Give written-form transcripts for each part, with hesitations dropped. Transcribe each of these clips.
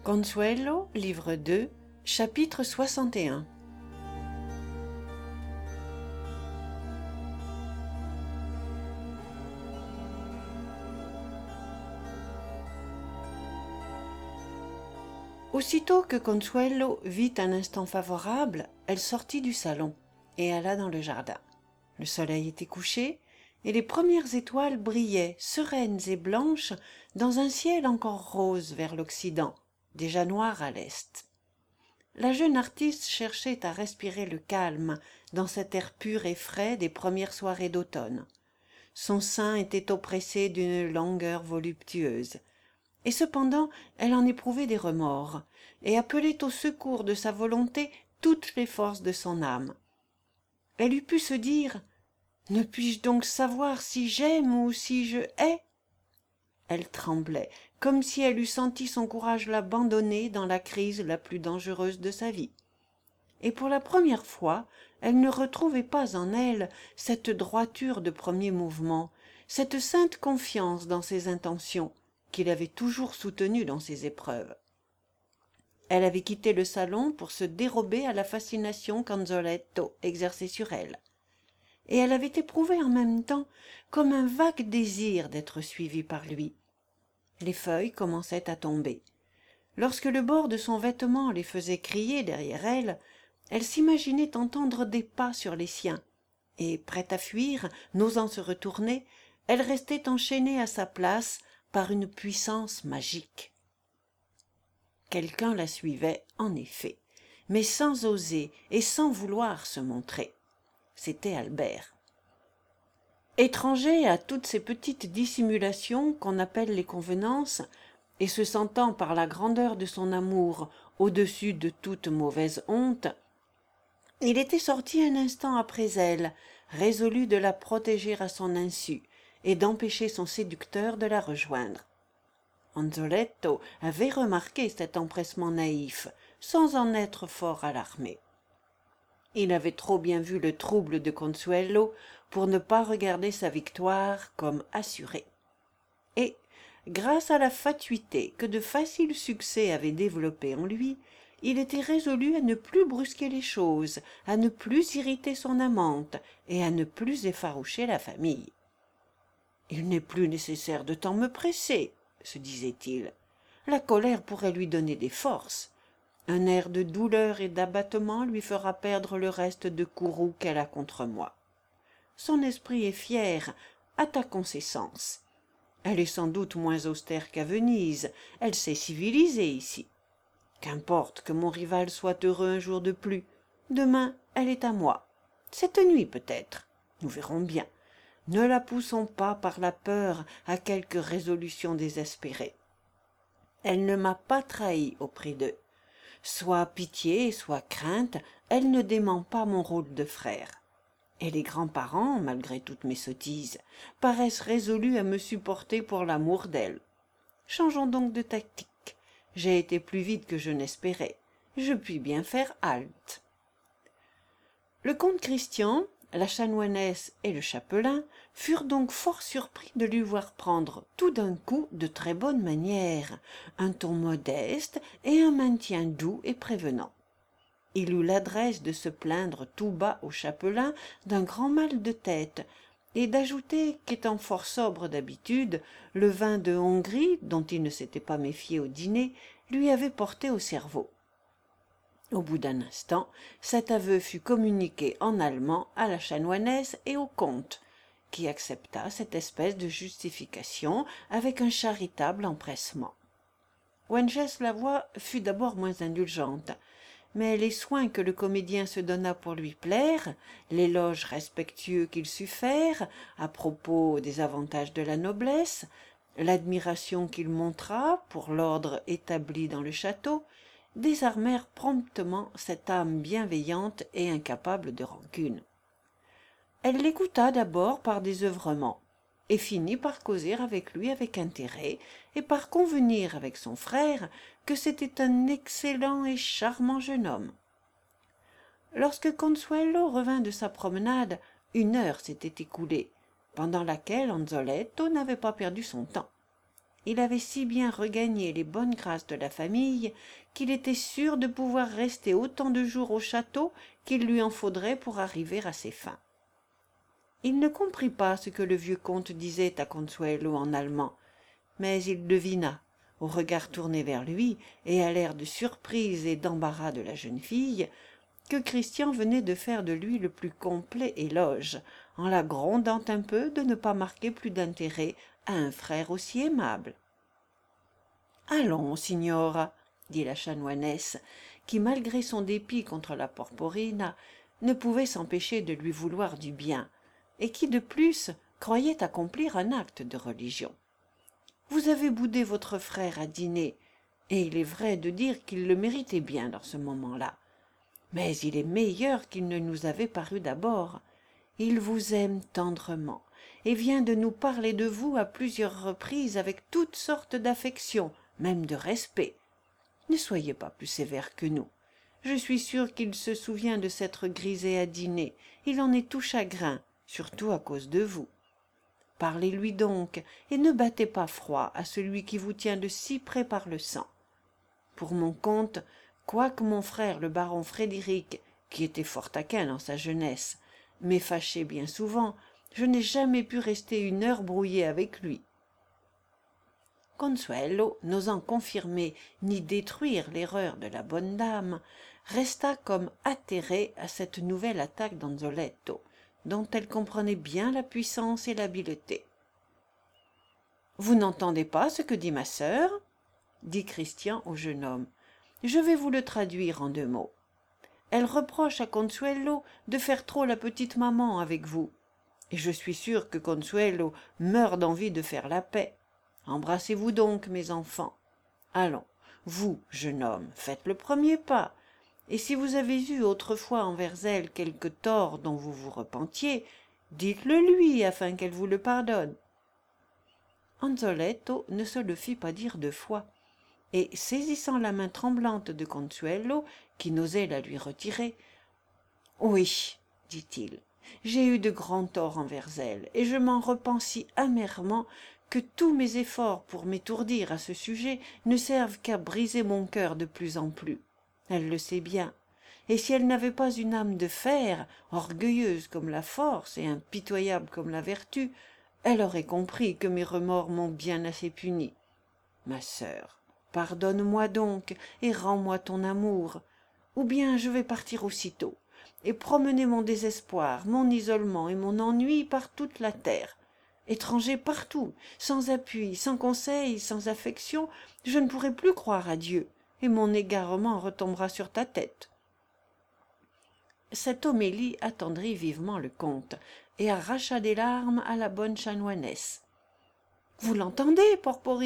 Consuelo, livre 2, chapitre 61. Aussitôt que Consuelo vit un instant favorable, elle sortit du salon et alla dans le jardin. Le soleil était couché et les premières étoiles brillaient, sereines et blanches, dans un ciel encore rose vers l'occident, déjà noir à l'est. La jeune artiste cherchait à respirer le calme dans cet air pur et frais des premières soirées d'automne. Son sein était oppressé d'une langueur voluptueuse. Et cependant elle en éprouvait des remords, et appelait au secours de sa volonté toutes les forces de son âme. Elle eût pu se dire « Ne puis-je donc savoir si j'aime ou si je hais ?» Elle tremblait, comme si elle eût senti son courage l'abandonner dans la crise la plus dangereuse de sa vie. Et pour la première fois, elle ne retrouvait pas en elle cette droiture de premier mouvement, cette sainte confiance dans ses intentions, qui l'avait toujours soutenue dans ses épreuves. Elle avait quitté le salon pour se dérober à la fascination qu'Anzoletto exerçait sur elle. Et elle avait éprouvé en même temps comme un vague désir d'être suivie par lui. Les feuilles commençaient à tomber. Lorsque le bord de son vêtement les faisait crier derrière elle, elle s'imaginait entendre des pas sur les siens, et, prête à fuir, n'osant se retourner, elle restait enchaînée à sa place par une puissance magique. Quelqu'un la suivait, en effet, mais sans oser et sans vouloir se montrer. C'était Albert. Étranger à toutes ces petites dissimulations qu'on appelle les convenances, et se sentant par la grandeur de son amour au-dessus de toute mauvaise honte, il était sorti un instant après elle, résolu de la protéger à son insu et d'empêcher son séducteur de la rejoindre. Anzoletto avait remarqué cet empressement naïf, sans en être fort alarmé. Il avait trop bien vu le trouble de Consuelo pour ne pas regarder sa victoire comme assurée. Et, grâce à la fatuité que de faciles succès avaient développée en lui, il était résolu à ne plus brusquer les choses, à ne plus irriter son amante et à ne plus effaroucher la famille. « Il n'est plus nécessaire de tant me presser, » se disait-il. « La colère pourrait lui donner des forces. Un air de douleur et d'abattement lui fera perdre le reste de courroux qu'elle a contre moi. Son esprit est fier, attaquons ses sens. Elle est sans doute moins austère qu'à Venise, elle s'est civilisée ici. Qu'importe que mon rival soit heureux un jour de plus, demain elle est à moi. Cette nuit peut-être, nous verrons bien. Ne la poussons pas par la peur à quelque résolution désespérée. Elle ne m'a pas trahi auprès d'eux. Soit pitié, soit crainte, elle ne dément pas mon rôle de frère. Et les grands-parents, malgré toutes mes sottises, paraissent résolus à me supporter pour l'amour d'elle. Changeons donc de tactique. J'ai été plus vite que je n'espérais. Je puis bien faire halte. Le comte Christian, la chanoinesse et le chapelain furent donc fort surpris de lui voir prendre tout d'un coup de très bonnes manières, un ton modeste et un maintien doux et prévenant. Il eut l'adresse de se plaindre tout bas au chapelain d'un grand mal de tête et d'ajouter qu'étant fort sobre d'habitude, le vin de Hongrie, dont il ne s'était pas méfié au dîner, lui avait porté au cerveau. Au bout d'un instant, cet aveu fut communiqué en allemand à la chanoinesse et au comte, qui accepta cette espèce de justification avec un charitable empressement. Wenceslavois fut d'abord moins indulgente, mais les soins que le comédien se donna pour lui plaire, l'éloge respectueux qu'il sut faire à propos des avantages de la noblesse, l'admiration qu'il montra pour l'ordre établi dans le château, désarmèrent promptement cette âme bienveillante et incapable de rancune. Elle l'écouta d'abord par désœuvrement, et finit par causer avec lui avec intérêt, et par convenir avec son frère que c'était un excellent et charmant jeune homme. Lorsque Consuelo revint de sa promenade, 1 heure s'était écoulée, pendant laquelle Anzoletto n'avait pas perdu son temps. il avait si bien regagné les bonnes grâces de la famille qu'il était sûr de pouvoir rester autant de jours au château qu'il lui en faudrait pour arriver à ses fins. Il ne comprit pas ce que le vieux comte disait à Consuelo en allemand, mais il devina, au regard tourné vers lui et à l'air de surprise et d'embarras de la jeune fille, que Christian venait de faire de lui le plus complet éloge, en la grondant un peu de ne pas marquer plus d'intérêt à un frère aussi aimable. « Allons, signora, » dit la chanoinesse, qui, malgré son dépit contre la Porporina, ne pouvait s'empêcher de lui vouloir du bien, et qui, de plus, croyait accomplir un acte de religion. « Vous avez boudé votre frère à dîner, et il est vrai de dire qu'il le méritait bien dans ce moment-là. Mais il est meilleur qu'il ne nous avait paru d'abord. Il vous aime tendrement, et vient de nous parler de vous à plusieurs reprises avec toutes sortes d'affection, même de respect. Ne soyez pas plus sévère que nous. Je suis sûre qu'il se souvient de s'être grisé à dîner. Il en est tout chagrin, surtout à cause de vous. Parlez-lui donc, et ne battez pas froid à celui qui vous tient de si près par le sang. Pour mon compte, quoique mon frère le baron Frédéric, qui était fort taquin dans sa jeunesse, m'ait fâché bien souvent, je n'ai jamais pu rester une heure brouillée avec lui. » Consuelo, n'osant confirmer ni détruire l'erreur de la bonne dame, resta comme atterrée à cette nouvelle attaque d'Anzoletto, dont elle comprenait bien la puissance et l'habileté. « Vous n'entendez pas ce que dit ma sœur ?» dit Christian au jeune homme. « Je vais vous le traduire en 2 mots. Elle reproche à Consuelo de faire trop la petite maman avec vous, et je suis sûr que Consuelo meurt d'envie de faire la paix. Embrassez-vous donc, mes enfants. Allons, vous, jeune homme, faites le premier pas, et si vous avez eu autrefois envers elle quelque tort dont vous vous repentiez, dites-le lui afin qu'elle vous le pardonne. » Anzoletto ne se le fit pas dire 2 fois, et saisissant la main tremblante de Consuelo, qui n'osait la lui retirer, « Oui, dit-il, j'ai eu de grands torts envers elle, et je m'en repens si amèrement que tous mes efforts pour m'étourdir à ce sujet ne servent qu'à briser mon cœur de plus en plus. Elle le sait bien, et si elle n'avait pas une âme de fer, orgueilleuse comme la force et impitoyable comme la vertu, elle aurait compris que mes remords m'ont bien assez puni. Ma sœur, pardonne-moi donc et rends-moi ton amour, ou bien je vais partir aussitôt et promener mon désespoir, mon isolement et mon ennui par toute la terre. Étranger partout, sans appui, sans conseil, sans affection, je ne pourrai plus croire à Dieu, et mon égarement retombera sur ta tête. » Cette homélie attendrit vivement le comte, et arracha des larmes à la bonne chanoinesse. « Vous l'entendez, Porporina »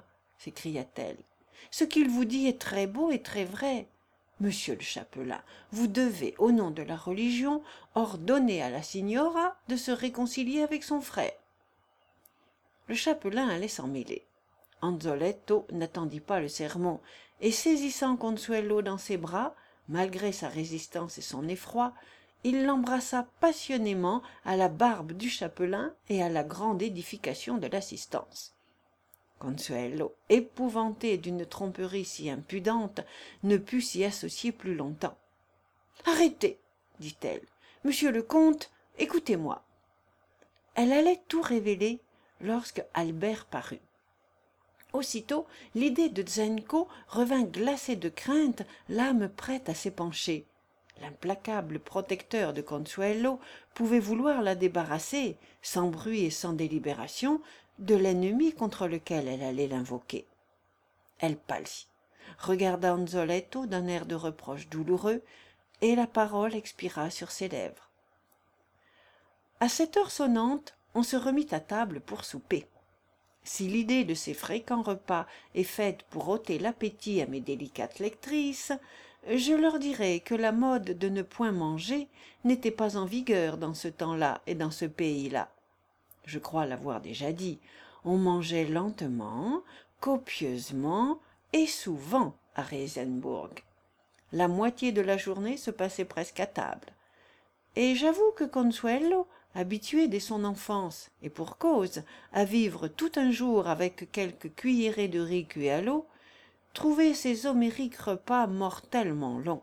s'écria-t-elle. « Ce qu'il vous dit est très beau et très vrai. Monsieur le chapelain, vous devez, au nom de la religion, ordonner à la signora de se réconcilier avec son frère. » Le chapelain allait s'en mêler. Anzoletto n'attendit pas le sermon, et saisissant Consuelo dans ses bras, malgré sa résistance et son effroi, il l'embrassa passionnément à la barbe du chapelain et à la grande édification de l'assistance. Consuelo, épouvantée d'une tromperie si impudente, ne put s'y associer plus longtemps. « Arrêtez, dit-elle. Monsieur le comte, écoutez-moi. » Elle allait tout révéler lorsque Albert parut. Aussitôt, l'idée de Zenko revint glacée de crainte, l'âme prête à s'épancher. L'implacable protecteur de Consuelo pouvait vouloir la débarrasser, sans bruit et sans délibération, de l'ennemi contre lequel elle allait l'invoquer. Elle pâlit, regarda Anzoletto d'un air de reproche douloureux, et la parole expira sur ses lèvres. À cette heure sonnante, on se remit à table pour souper. Si l'idée de ces fréquents repas est faite pour ôter l'appétit à mes délicates lectrices, je leur dirai que la mode de ne point manger n'était pas en vigueur dans ce temps-là et dans ce pays-là. Je crois l'avoir déjà dit, on mangeait lentement, copieusement et souvent à Reisenbourg. La moitié de la journée se passait presque à table. Et j'avoue que Consuelo habitué dès son enfance, et pour cause, à vivre tout un jour avec quelques cuillerées de riz cuit à l'eau, trouvait ces homériques repas mortellement longs.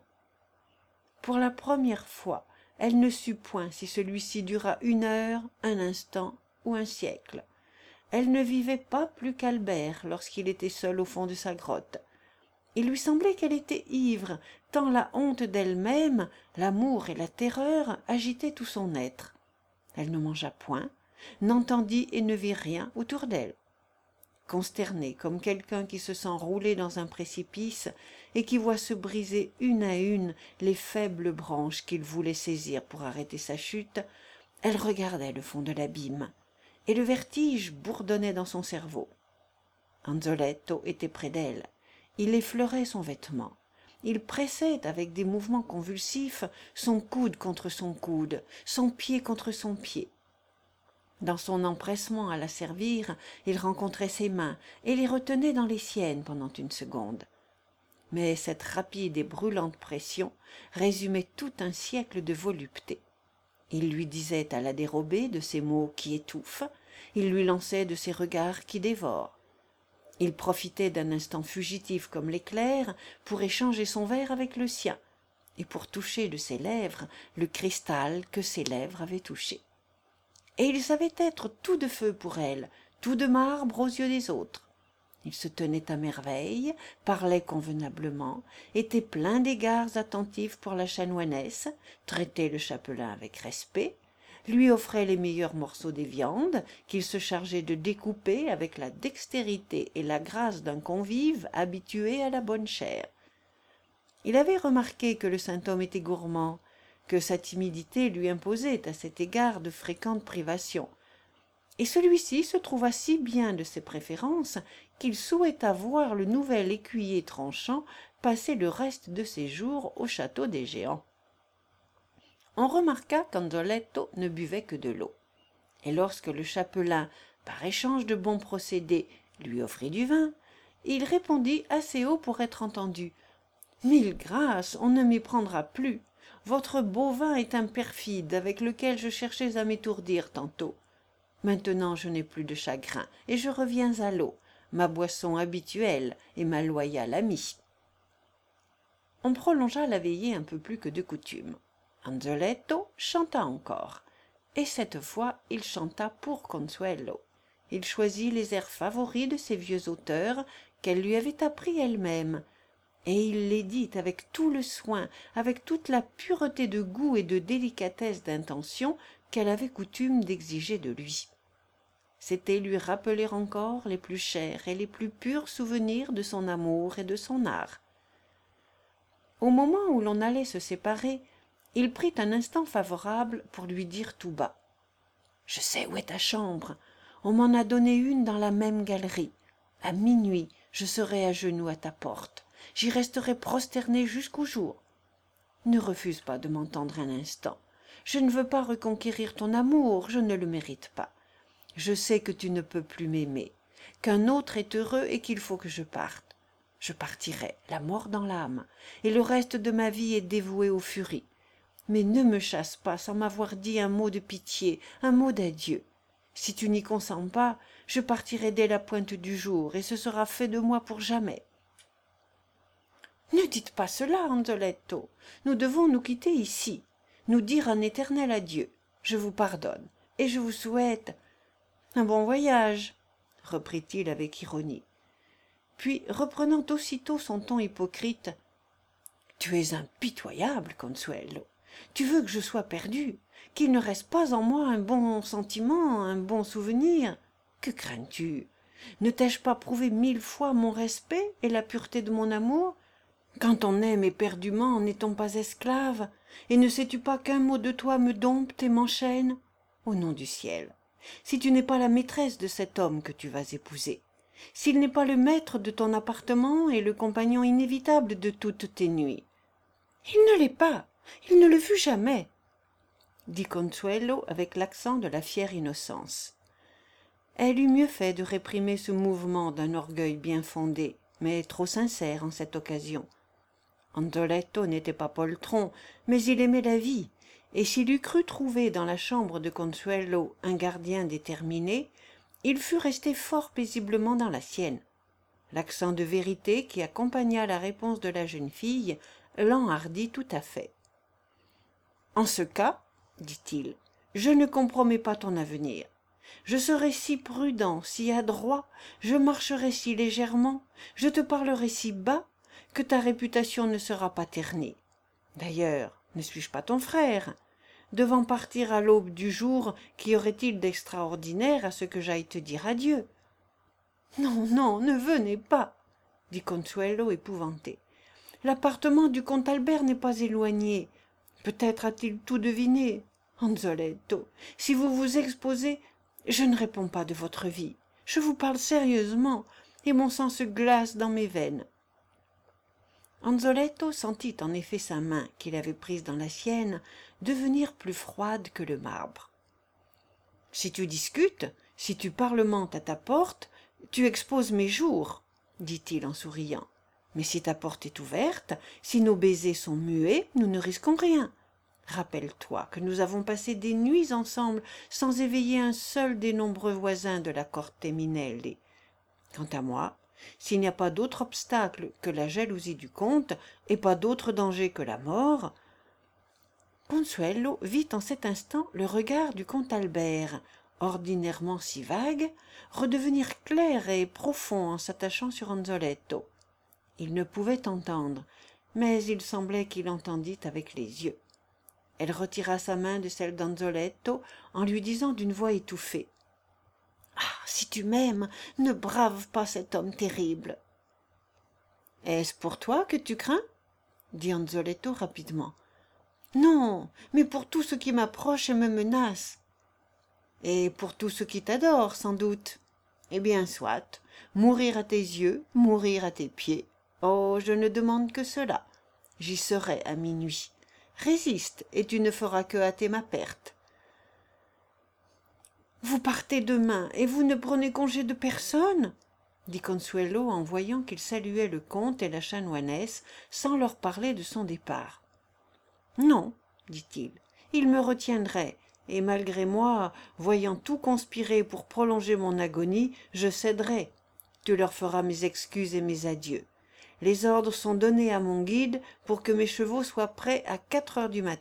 Pour la première fois, elle ne sut point si celui-ci dura 1 heure, un instant ou un siècle. Elle ne vivait pas plus qu'Albert lorsqu'il était seul au fond de sa grotte. Il lui semblait qu'elle était ivre, tant la honte d'elle-même, l'amour et la terreur agitaient tout son être. Elle ne mangea point, n'entendit et ne vit rien autour d'elle. Consternée comme quelqu'un qui se sent rouler dans un précipice et qui voit se briser une à une les faibles branches qu'il voulait saisir pour arrêter sa chute, elle regardait le fond de l'abîme, et le vertige bourdonnait dans son cerveau. Anzoletto était près d'elle. Il effleurait son vêtement. Il pressait avec des mouvements convulsifs son coude contre son coude, son pied contre son pied. Dans son empressement à la servir, il rencontrait ses mains et les retenait dans les siennes pendant 1 seconde. Mais cette rapide et brûlante pression résumait tout un siècle de volupté. Il lui disait à la dérobée de ces mots qui étouffent, il lui lançait de ces regards qui dévorent. Il profitait d'un instant fugitif comme l'éclair pour échanger son verre avec le sien et pour toucher de ses lèvres le cristal que ses lèvres avaient touché. Et il savait être tout de feu pour elle, tout de marbre aux yeux des autres. Il se tenait à merveille, parlait convenablement, était plein d'égards attentifs pour la chanoinesse, traitait le chapelain avec respect, lui offrait les meilleurs morceaux des viandes qu'il se chargeait de découper avec la dextérité et la grâce d'un convive habitué à la bonne chair. Il avait remarqué que le saint homme était gourmand, que sa timidité lui imposait à cet égard de fréquentes privations, et celui-ci se trouva si bien de ses préférences qu'il souhaita voir le nouvel écuyer tranchant passer le reste de ses jours au château des géants. On remarqua qu'Anzoletto ne buvait que de l'eau, et lorsque le chapelain, par échange de bons procédés, lui offrit du vin, il répondit assez haut pour être entendu. « Mille grâces, on ne m'y prendra plus. Votre beau vin est un perfide avec lequel je cherchais à m'étourdir tantôt. Maintenant je n'ai plus de chagrin, et je reviens à l'eau, ma boisson habituelle et ma loyale amie. » On prolongea la veillée un peu plus que de coutume. Anzoletto chanta encore, et cette fois il chanta pour Consuelo. Il choisit les airs favoris de ces vieux auteurs qu'elle lui avait appris elle-même, et il les dit avec tout le soin, avec toute la pureté de goût et de délicatesse d'intention qu'elle avait coutume d'exiger de lui. C'était lui rappeler encore les plus chers et les plus purs souvenirs de son amour et de son art. Au moment où l'on allait se séparer, il prit un instant favorable pour lui dire tout bas: « Je sais où est ta chambre. On m'en a donné une dans la même galerie. À minuit, je serai à genoux à ta porte. J'y resterai prosterné jusqu'au jour. Ne refuse pas de m'entendre un instant. Je ne veux pas reconquérir ton amour, je ne le mérite pas. Je sais que tu ne peux plus m'aimer, qu'un autre est heureux et qu'il faut que je parte. Je partirai, la mort dans l'âme, et le reste de ma vie est dévoué aux furies. Mais ne me chasse pas sans m'avoir dit un mot de pitié, un mot d'adieu. Si tu n'y consens pas, je partirai dès la pointe du jour, et ce sera fait de moi pour jamais. » « Ne dites pas cela, Anzoletto. Nous devons nous quitter ici, nous dire un éternel adieu. Je vous pardonne, et je vous souhaite un bon voyage, reprit-il avec ironie. Puis, reprenant aussitôt son ton hypocrite, « Tu es impitoyable, Consuelo. Tu veux que je sois perdu, qu'il ne reste pas en moi un bon sentiment, un bon souvenir. Que crains-tu? Ne t'ai-je pas prouvé 1000 fois mon respect et la pureté de mon amour? Quand on aime éperdument, n'est-on pas esclave? Et ne sais-tu pas qu'un mot de toi me dompte et m'enchaîne? Au nom du ciel, si tu n'es pas la maîtresse de cet homme que tu vas épouser, s'il n'est pas le maître de ton appartement et le compagnon inévitable de toutes tes nuits. »« Il ne l'est pas, il ne le fut jamais, » dit Consuelo avec l'accent de la fière innocence. Elle eût mieux fait de réprimer ce mouvement d'un orgueil bien fondé, mais trop sincère en cette occasion. Anzoletto n'était pas poltron, mais il aimait la vie, et s'il eût cru trouver dans la chambre de Consuelo un gardien déterminé, il fût resté fort paisiblement dans la sienne. L'accent de vérité qui accompagna la réponse de la jeune fille l'enhardit tout à fait. « En ce cas, dit-il, je ne compromets pas ton avenir. Je serai si prudent, si adroit, je marcherai si légèrement, je te parlerai si bas, que ta réputation ne sera pas ternie. D'ailleurs, ne suis-je pas ton frère? Devant partir à l'aube du jour, qu'y aurait-il d'extraordinaire à ce que j'aille te dire adieu? »« Non, non, ne venez pas, dit Consuelo épouvanté. L'appartement du comte Albert n'est pas éloigné. Peut-être a-t-il tout deviné. Anzoletto, si vous vous exposez, je ne réponds pas de votre vie. Je vous parle sérieusement, et mon sang se glace dans mes veines. » Anzoletto sentit en effet sa main, qu'il avait prise dans la sienne, devenir plus froide que le marbre. « Si tu discutes, si tu parlementes à ta porte, tu exposes mes jours, dit-il en souriant. Mais si ta porte est ouverte, si nos baisers sont muets, nous ne risquons rien. Rappelle-toi que nous avons passé des nuits ensemble sans éveiller un seul des nombreux voisins de la Corte Minelli. Quant à moi, s'il n'y a pas d'autre obstacle que la jalousie du comte et pas d'autre danger que la mort... » Consuelo vit en cet instant le regard du comte Albert, ordinairement si vague, redevenir clair et profond en s'attachant sur Anzoletto. Il ne pouvait entendre, mais il semblait qu'il entendît avec les yeux. Elle retira sa main de celle d'Anzoletto en lui disant d'une voix étouffée: « Ah, si tu m'aimes, ne brave pas cet homme terrible. »« Est-ce pour toi que tu crains ?» dit Anzoletto rapidement. « Non, mais pour tout ce qui m'approche et me menace. »« Et pour tout ce qui t'adore, sans doute. Eh bien, soit, mourir à tes yeux, mourir à tes pieds. Oh, je ne demande que cela. J'y serai à minuit. Résiste, et tu ne feras que hâter ma perte. »« Vous partez demain, et vous ne prenez congé de personne ?» dit Consuelo en voyant qu'il saluait le comte et la chanoinesse sans leur parler de son départ. « Non, dit-il, il me retiendrait, et malgré moi, voyant tout conspirer pour prolonger mon agonie, je céderai. Tu leur feras mes excuses et mes adieux. Les ordres sont donnés à mon guide pour que mes chevaux soient prêts à 4 heures du matin. »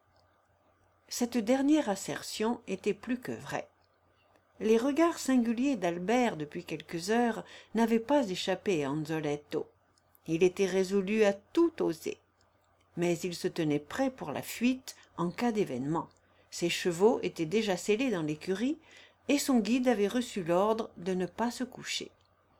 Cette dernière assertion était plus que vraie. Les regards singuliers d'Albert depuis quelques heures n'avaient pas échappé à Anzoletto. Il était résolu à tout oser. Mais il se tenait prêt pour la fuite en cas d'événement. Ses chevaux étaient déjà sellés dans l'écurie et son guide avait reçu l'ordre de ne pas se coucher.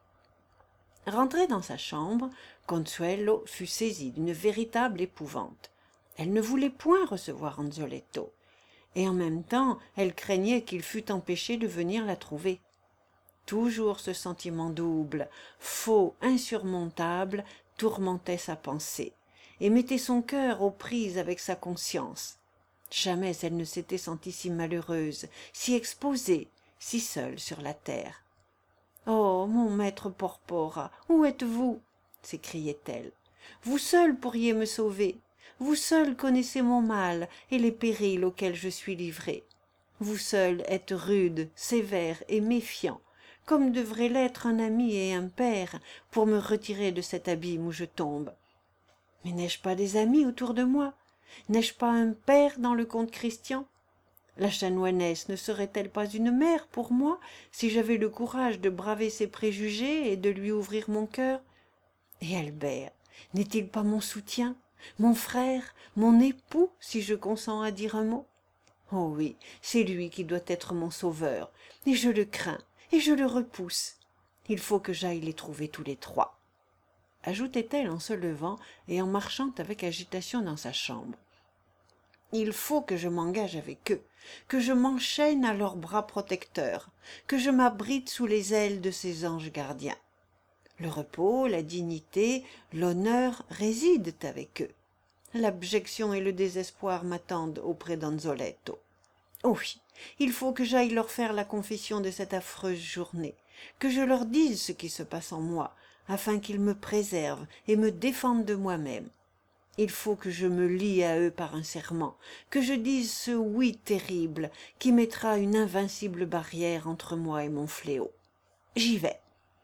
Rentrée dans sa chambre, Consuelo fut saisie d'une véritable épouvante. Elle ne voulait point recevoir Anzoletto, et en même temps elle craignait qu'il fût empêché de venir la trouver. Toujours ce sentiment double, faux, insurmontable, tourmentait sa pensée, et mettait son cœur aux prises avec sa conscience. Jamais elle ne s'était sentie si malheureuse, si exposée, si seule sur la terre. « Oh, mon maître Porpora, où êtes-vous » s'écriait-elle. « Vous seul pourriez me sauver. Vous seul connaissez mon mal et les périls auxquels je suis livrée. Vous seul êtes rude, sévère et méfiant, comme devrait l'être un ami et un père, pour me retirer de cet abîme où je tombe. Mais n'ai-je pas des amis autour de moi? N'ai-je pas un père dans le comte Christian? La chanoinesse ne serait-elle pas une mère pour moi, si j'avais le courage de braver ses préjugés et de lui ouvrir mon cœur? Et Albert, n'est-il pas mon soutien, mon frère, mon époux, si je consens à dire un mot? Oh oui, c'est lui qui doit être mon sauveur, et je le crains, et je le repousse. Il faut que j'aille les trouver tous les trois, ajoutait-elle en se levant et en marchant avec agitation dans sa chambre. Il faut que je m'engage avec eux, que je m'enchaîne à leurs bras protecteurs, que je m'abrite sous les ailes de ces anges gardiens. Le repos, la dignité, l'honneur résident avec eux. L'abjection et le désespoir m'attendent auprès d'Anzoletto. Oh oui, il faut que j'aille leur faire la confession de cette affreuse journée, que je leur dise ce qui se passe en moi, afin qu'ils me préservent et me défendent de moi-même. Il faut que je me lie à eux par un serment, que je dise ce oui terrible qui mettra une invincible barrière entre moi et mon fléau. J'y vais.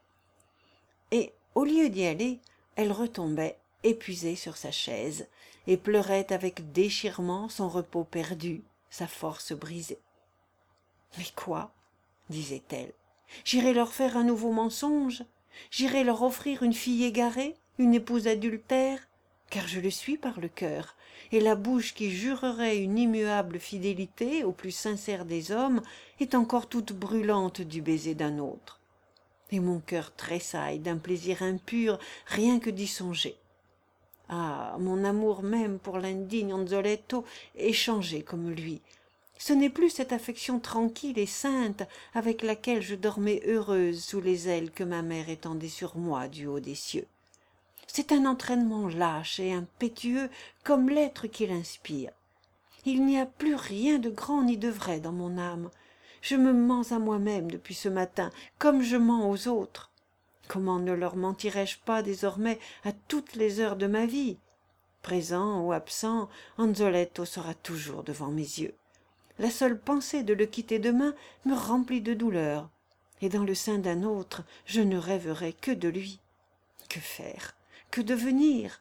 Et au lieu d'y aller, elle retombait, épuisée sur sa chaise, et pleurait avec déchirement son repos perdu, sa force brisée. « Mais quoi ?» disait-elle. « J'irai leur faire un nouveau mensonge, j'irai leur offrir une fille égarée, une épouse adultère, car je le suis par le cœur, et la bouche qui jurerait une immuable fidélité au plus sincère des hommes est encore toute brûlante du baiser d'un autre. Et mon cœur tressaille d'un plaisir impur rien que d'y songer. Ah, mon amour même pour l'indigne Anzoletto est changé comme lui. Ce n'est plus cette affection tranquille et sainte avec laquelle je dormais heureuse sous les ailes que ma mère étendait sur moi du haut des cieux. C'est un entraînement lâche et impétueux comme l'être qu'il inspire. Il n'y a plus rien de grand ni de vrai dans mon âme. Je me mens à moi-même depuis ce matin, comme je mens aux autres. Comment ne leur mentirais-je pas désormais à toutes les heures de ma vie? Présent ou absent, Anzoletto sera toujours devant mes yeux. La seule pensée de le quitter demain me remplit de douleur, et dans le sein d'un autre, je ne rêverai que de lui. Que faire? Que devenir?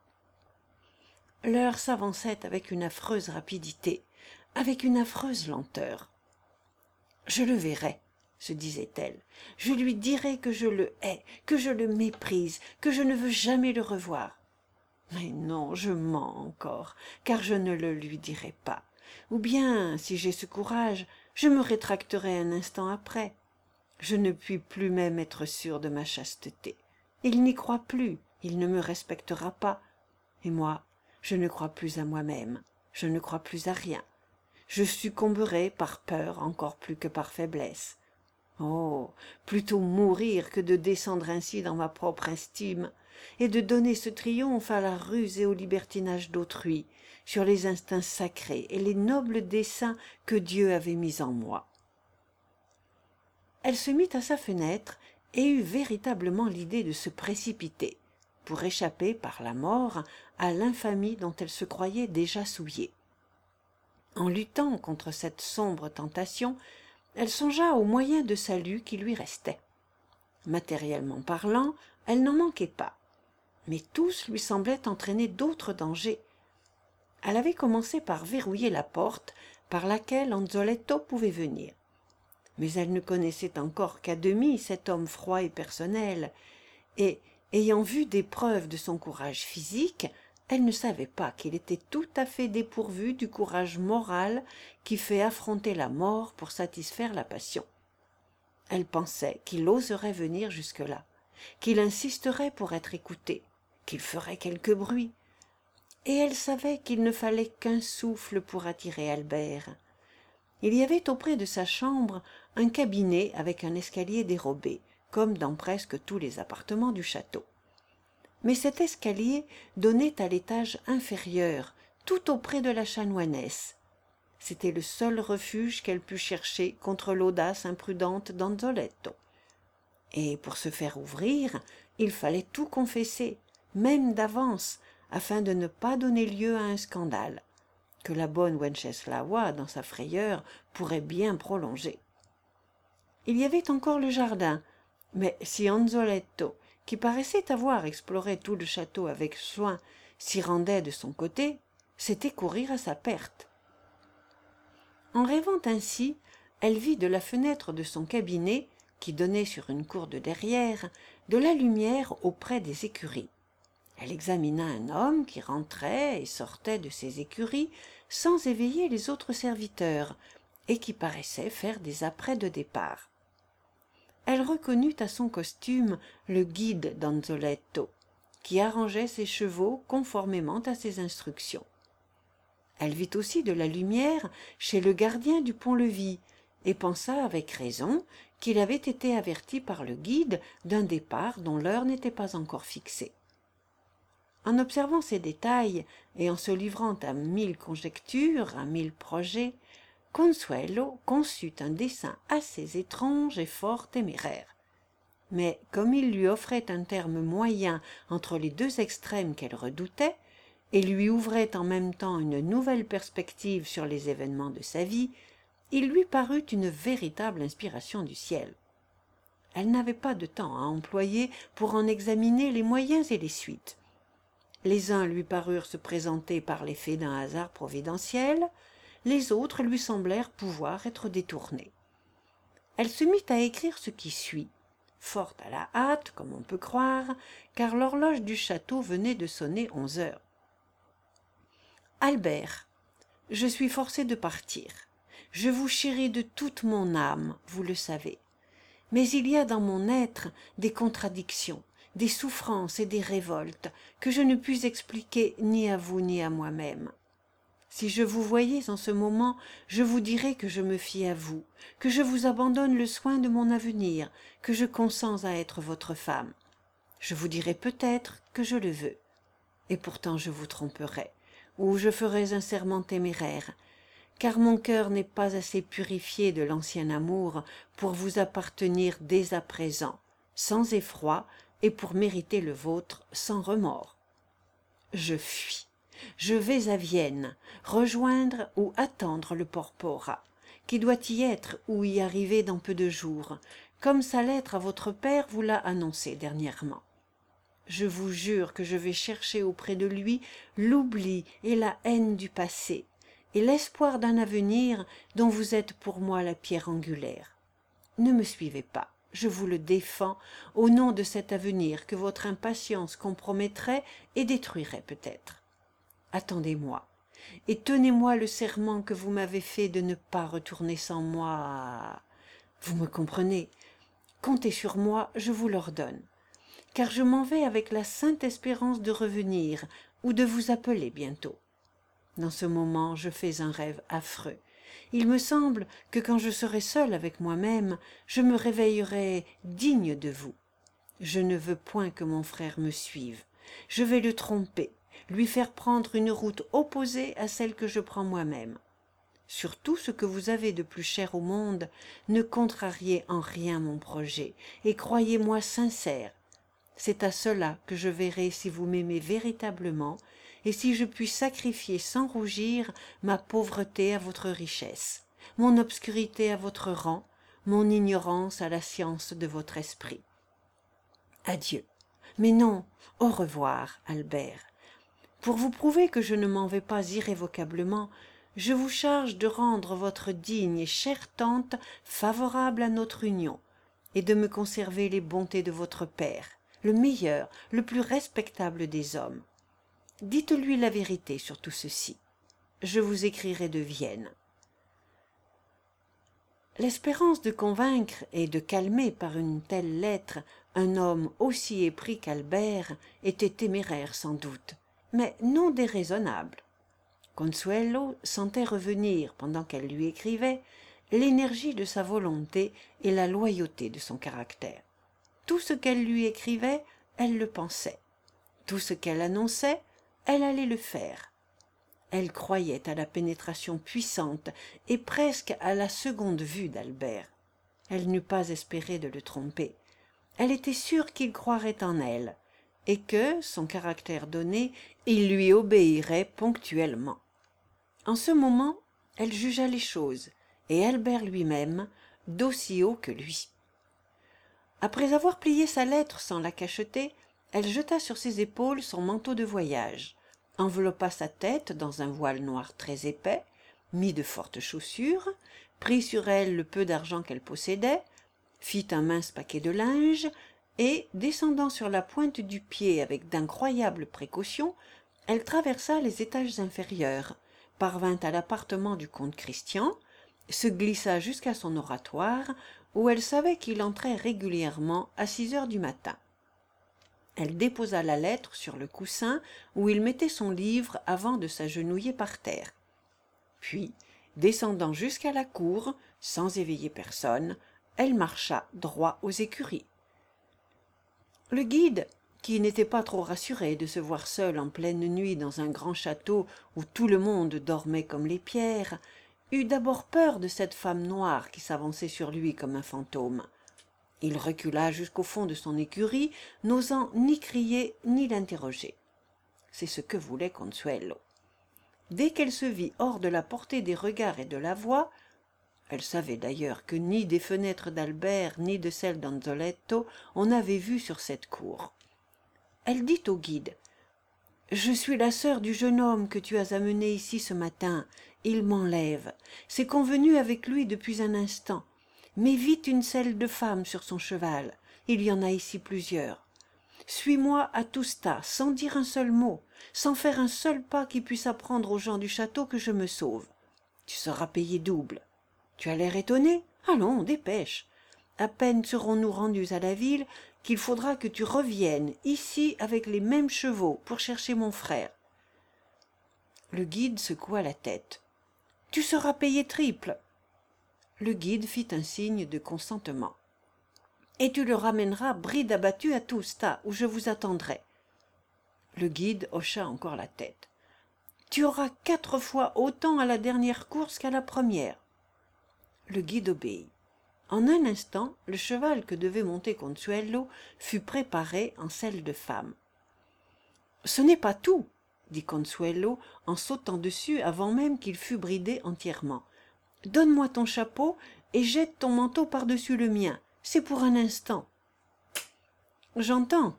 L'heure s'avançait avec une affreuse rapidité, avec une affreuse lenteur. Je le verrai, se disait-elle, je lui dirai que je le hais, que je le méprise, que je ne veux jamais le revoir. Mais non, je mens encore, car je ne le lui dirai pas. Ou bien, si j'ai ce courage, je me rétracterai un instant après. Je ne puis plus même être sûre de ma chasteté. Il n'y croit plus, il ne me respectera pas. Et moi, je ne crois plus à moi-même, je ne crois plus à rien. Je succomberai par peur encore plus que par faiblesse. Oh, plutôt mourir que de descendre ainsi dans ma propre estime, et de donner ce triomphe à la ruse et au libertinage d'autrui, sur les instincts sacrés et les nobles desseins que Dieu avait mis en moi. Elle se mit à sa fenêtre et eut véritablement l'idée de se précipiter, pour échapper par la mort à l'infamie dont elle se croyait déjà souillée. En luttant contre cette sombre tentation, elle songea aux moyens de salut qui lui restaient. Matériellement parlant, elle n'en manquait pas, mais tous lui semblaient entraîner d'autres dangers. Elle avait commencé par verrouiller la porte par laquelle Anzoletto pouvait venir. Mais elle ne connaissait encore qu'à demi cet homme froid et personnel, et, ayant vu des preuves de son courage physique, elle ne savait pas qu'il était tout à fait dépourvu du courage moral qui fait affronter la mort pour satisfaire la passion. Elle pensait qu'il oserait venir jusque-là, qu'il insisterait pour être écouté, qu'il ferait quelque bruit, et elle savait qu'il ne fallait qu'un souffle pour attirer Albert. Il y avait auprès de sa chambre un cabinet avec un escalier dérobé, comme dans presque tous les appartements du château. Mais cet escalier donnait à l'étage inférieur, tout auprès de la chanoinesse. C'était le seul refuge qu'elle put chercher contre l'audace imprudente d'Anzoletto. Et pour se faire ouvrir, il fallait tout confesser, même d'avance, afin de ne pas donner lieu à un scandale, que la bonne Wenceslawa, dans sa frayeur, pourrait bien prolonger. Il y avait encore le jardin, mais si Anzoletto, qui paraissait avoir exploré tout le château avec soin, s'y rendait de son côté, c'était courir à sa perte. En rêvant ainsi, elle vit de la fenêtre de son cabinet, qui donnait sur une cour de derrière, de la lumière auprès des écuries. Elle examina un homme qui rentrait et sortait de ses écuries sans éveiller les autres serviteurs, et qui paraissait faire des apprêts de départ. Elle reconnut à son costume le guide d'Anzoletto, qui arrangeait ses chevaux conformément à ses instructions. Elle vit aussi de la lumière chez le gardien du pont-levis, et pensa avec raison qu'il avait été averti par le guide d'un départ dont l'heure n'était pas encore fixée. En observant ces détails et en se livrant à 1000 conjectures, à 1000 projets, Consuelo conçut un dessein assez étrange et fort téméraire. Mais comme il lui offrait un terme moyen entre les deux extrêmes qu'elle redoutait, et lui ouvrait en même temps une nouvelle perspective sur les événements de sa vie, il lui parut une véritable inspiration du ciel. Elle n'avait pas de temps à employer pour en examiner les moyens et les suites. Les uns lui parurent se présenter par l'effet d'un hasard providentiel, les autres lui semblèrent pouvoir être détournés. Elle se mit à écrire ce qui suit, fort à la hâte, comme on peut croire, car l'horloge du château venait de sonner 11 heures. Albert, je suis forcée de partir. Je vous chéris de toute mon âme, vous le savez. Mais il y a dans mon être des contradictions, des souffrances et des révoltes que je ne puis expliquer ni à vous ni à moi-même. Si je vous voyais en ce moment, je vous dirais que je me fie à vous, que je vous abandonne le soin de mon avenir, que je consens à être votre femme. Je vous dirais peut-être que je le veux. Et pourtant je vous tromperais, ou je ferais un serment téméraire, car mon cœur n'est pas assez purifié de l'ancien amour pour vous appartenir dès à présent, sans effroi, et pour mériter le vôtre sans remords. Je fuis. Je vais à Vienne, rejoindre ou attendre le Porpora, qui doit y être ou y arriver dans peu de jours, comme sa lettre à votre père vous l'a annoncé dernièrement. Je vous jure que je vais chercher auprès de lui l'oubli et la haine du passé, et l'espoir d'un avenir dont vous êtes pour moi la pierre angulaire. Ne me suivez pas, je vous le défends, au nom de cet avenir que votre impatience compromettrait et détruirait peut-être. Attendez-moi, et tenez-moi le serment que vous m'avez fait de ne pas retourner sans moi. Vous me comprenez. Comptez sur moi, je vous l'ordonne, car je m'en vais avec la sainte espérance de revenir ou de vous appeler bientôt. Dans ce moment, je fais un rêve affreux. Il me semble que quand je serai seule avec moi-même, je me réveillerai digne de vous. Je ne veux point que mon frère me suive. Je vais le tromper, lui faire prendre une route opposée à celle que je prends moi-même. Sur tout ce que vous avez de plus cher au monde, ne contrariez en rien mon projet, et croyez-moi sincère. C'est à cela que je verrai si vous m'aimez véritablement, et si je puis sacrifier sans rougir ma pauvreté à votre richesse, mon obscurité à votre rang, mon ignorance à la science de votre esprit. Adieu. Mais non, au revoir, Albert. Pour vous prouver que je ne m'en vais pas irrévocablement, je vous charge de rendre votre digne et chère tante favorable à notre union, et de me conserver les bontés de votre père, le meilleur, le plus respectable des hommes. Dites-lui la vérité sur tout ceci. Je vous écrirai de Vienne. L'espérance de convaincre et de calmer par une telle lettre un homme aussi épris qu'Albert était téméraire sans doute, mais non déraisonnable. Consuelo sentait revenir, pendant qu'elle lui écrivait, l'énergie de sa volonté et la loyauté de son caractère. Tout ce qu'elle lui écrivait, elle le pensait. Tout ce qu'elle annonçait, elle allait le faire. Elle croyait à la pénétration puissante et presque à la seconde vue d'Albert. Elle n'eût pas espéré de le tromper. Elle était sûre qu'il croirait en elle, et que, son caractère donné, il lui obéirait ponctuellement. En ce moment, elle jugea les choses, et Albert lui-même, d'aussi haut que lui. Après avoir plié sa lettre sans la cacheter, elle jeta sur ses épaules son manteau de voyage, enveloppa sa tête dans un voile noir très épais, mit de fortes chaussures, prit sur elle le peu d'argent qu'elle possédait, fit un mince paquet de linge, et, descendant sur la pointe du pied avec d'incroyables précautions, elle traversa les étages inférieurs, parvint à l'appartement du comte Christian, se glissa jusqu'à son oratoire, où elle savait qu'il entrait régulièrement à 6 heures du matin. Elle déposa la lettre sur le coussin où il mettait son livre avant de s'agenouiller par terre. Puis, descendant jusqu'à la cour, sans éveiller personne, elle marcha droit aux écuries. Le guide, qui n'était pas trop rassuré de se voir seul en pleine nuit dans un grand château où tout le monde dormait comme les pierres, eut d'abord peur de cette femme noire qui s'avançait sur lui comme un fantôme. Il recula jusqu'au fond de son écurie, n'osant ni crier ni l'interroger. c'est ce que voulait Consuelo. Dès qu'elle se vit hors de la portée des regards et de la voix, elle savait d'ailleurs que ni des fenêtres d'Albert ni de celles d'Anzoletto on n'avait vue sur cette cour. Elle dit au guide: « Je suis la sœur du jeune homme que tu as amené ici ce matin. Il m'enlève. C'est convenu avec lui depuis un instant. Mets vite une selle de femme sur son cheval. Il y en a ici plusieurs. Suis-moi à Tousta, sans dire un seul mot, sans faire un seul pas qui puisse apprendre aux gens du château que je me sauve. Tu seras payé double. Tu as l'air étonné? Allons, dépêche. À peine serons-nous rendus à la ville qu'il faudra que tu reviennes ici avec les mêmes chevaux pour chercher mon frère. » Le guide secoua la tête. « Tu seras payé triple. » Le guide fit un signe de consentement. « Et tu le ramèneras bride abattue à Tousta, où je vous attendrai. » Le guide hocha encore la tête. « Tu auras 4 fois autant à la dernière course qu'à la première. » Le guide obéit. En un instant, le cheval que devait monter Consuelo fut préparé en selle de femme. « Ce n'est pas tout, » dit Consuelo en sautant dessus avant même qu'il fût bridé entièrement. « Donne-moi ton chapeau et jette ton manteau par-dessus le mien. C'est pour un instant. »« J'entends, »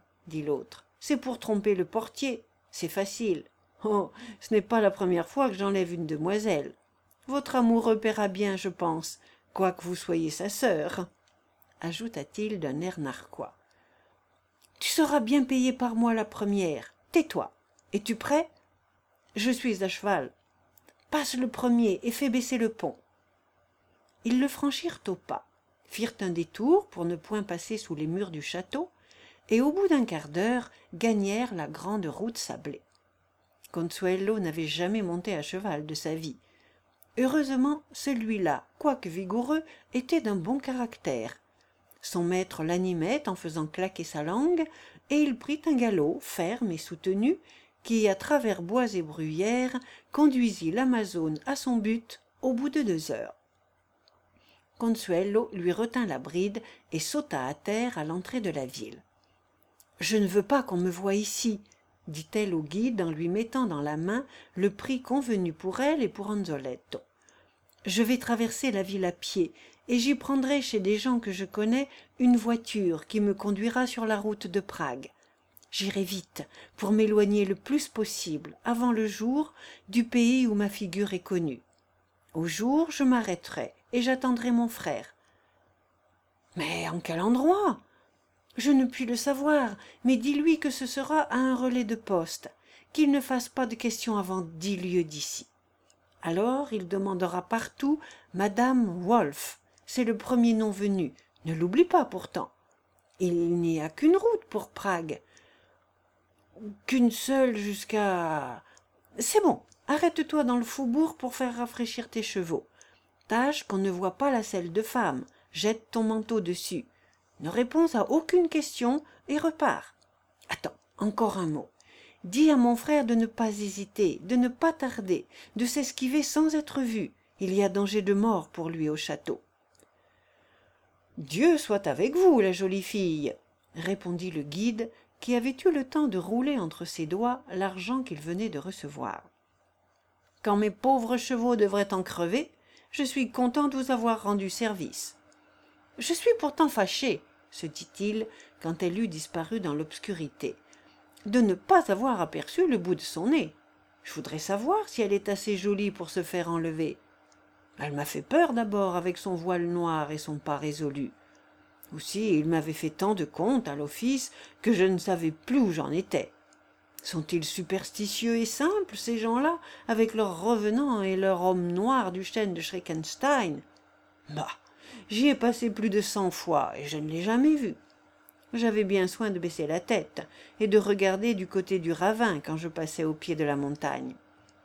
dit l'autre. « C'est pour tromper le portier. C'est facile. Oh, ce n'est pas la première fois que j'enlève une demoiselle. Votre amoureux paiera bien, je pense, quoique vous soyez sa sœur, » ajouta-t-il d'un air narquois. « Tu seras bien payé par moi la première. Tais-toi. Es-tu prêt? Je suis à cheval. Passe le premier et fais baisser le pont. » Ils le franchirent au pas, firent un détour pour ne point passer sous les murs du château, et au bout d'un quart d'heure gagnèrent la grande route sablée. Consuelo n'avait jamais monté à cheval de sa vie. Heureusement, celui-là, quoique vigoureux, était d'un bon caractère. Son maître l'animait en faisant claquer sa langue, et il prit un galop ferme et soutenu qui, à travers bois et bruyères, conduisit l'Amazone à son but au bout de 2 heures. Consuelo lui retint la bride et sauta à terre à l'entrée de la ville. « Je ne veux pas qu'on me voie ici, » dit-elle au guide en lui mettant dans la main le prix convenu pour elle et pour Anzoletto. « Je vais traverser la ville à pied, et j'y prendrai chez des gens que je connais une voiture qui me conduira sur la route de Prague. J'irai vite, pour m'éloigner le plus possible, avant le jour, du pays où ma figure est connue. Au jour, je m'arrêterai, et j'attendrai mon frère. »« Mais en quel endroit ? » ?»« Je ne puis le savoir, mais dis-lui que ce sera à un relais de poste, qu'il ne fasse pas de questions avant 10 lieues d'ici. Alors il demandera partout Madame Wolf, c'est le premier nom venu, ne l'oublie pas pourtant. Il n'y a qu'une route pour Prague, qu'une seule jusqu'à... C'est bon, arrête-toi dans le faubourg pour faire rafraîchir tes chevaux. Tâche qu'on ne voie pas la selle de femme, jette ton manteau dessus. Ne réponds à aucune question et repars. Attends, encore un mot. Dis à mon frère de ne pas hésiter, de ne pas tarder, de s'esquiver sans être vu. Il y a danger de mort pour lui au château. « Dieu soit avec vous, la jolie fille, » répondit le guide, qui avait eu le temps de rouler entre ses doigts l'argent qu'il venait de recevoir. « Quand mes pauvres chevaux devraient en crever, je suis content de vous avoir rendu service. »« Je suis pourtant fâché, » se dit-il quand elle eut disparu dans l'obscurité, « de ne pas avoir aperçu le bout de son nez. Je voudrais savoir si elle est assez jolie pour se faire enlever. Elle m'a fait peur d'abord avec son voile noir et son pas résolu. Aussi, il m'avait fait tant de contes à l'office que je ne savais plus où j'en étais. Sont-ils superstitieux et simples, ces gens-là, avec leurs revenants et leur homme noir du chêne de Schreckenstein? Bah, j'y ai passé plus de 100 fois et je ne l'ai jamais vu. J'avais bien soin de baisser la tête et de regarder du côté du ravin quand je passais au pied de la montagne. »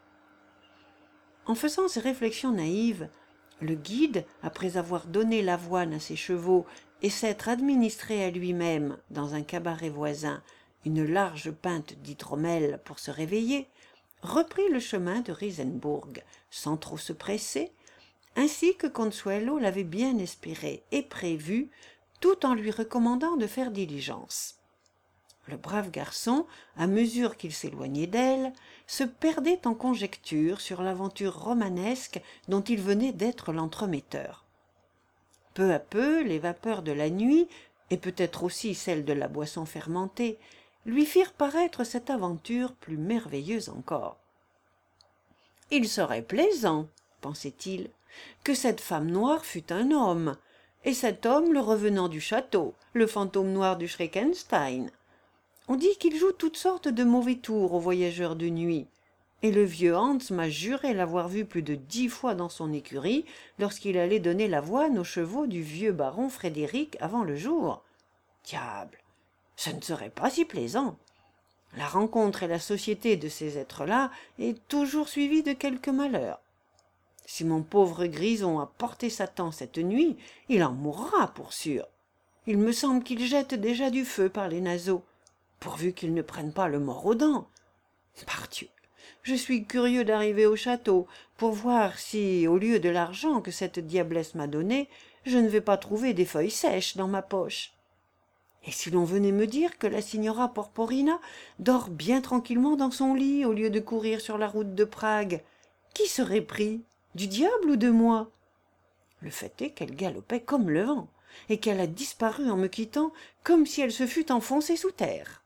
En faisant ces réflexions naïves, le guide, après avoir donné l'avoine à ses chevaux et s'être administré à lui-même, dans un cabaret voisin, une large pinte d'hydromel pour se réveiller, reprit le chemin de Risenburg, sans trop se presser, ainsi que Consuelo l'avait bien espéré et prévu, tout en lui recommandant de faire diligence. Le brave garçon, à mesure qu'il s'éloignait d'elle, se perdait en conjectures sur l'aventure romanesque dont il venait d'être l'entremetteur. Peu à peu, les vapeurs de la nuit, et peut-être aussi celles de la boisson fermentée, lui firent paraître cette aventure plus merveilleuse encore. Il serait plaisant, pensait-il, que cette femme noire fût un homme, et cet homme le revenant du château, le fantôme noir du Schreckenstein. On dit qu'il joue toutes sortes de mauvais tours aux voyageurs de nuit, et le vieux Hans m'a juré l'avoir vu plus de 10 fois dans son écurie lorsqu'il allait donner l'avoine aux chevaux du vieux baron Frédéric avant le jour. Diable, ce ne serait pas si plaisant. La rencontre et la société de ces êtres-là est toujours suivie de quelque malheur. Si mon pauvre Grison a porté Satan cette nuit, il en mourra pour sûr. Il me semble qu'il jette déjà du feu par les naseaux, pourvu qu'il ne prenne pas le mort aux dents. Pardieu, je suis curieux d'arriver au château pour voir si, au lieu de l'argent que cette diablesse m'a donné, je ne vais pas trouver des feuilles sèches dans ma poche. Et si l'on venait me dire que la signora Porporina dort bien tranquillement dans son lit au lieu de courir sur la route de Prague, qui serait pris, du diable ou de moi? Le fait est qu'elle galopait comme le vent, et qu'elle a disparu en me quittant comme si elle se fût enfoncée sous terre.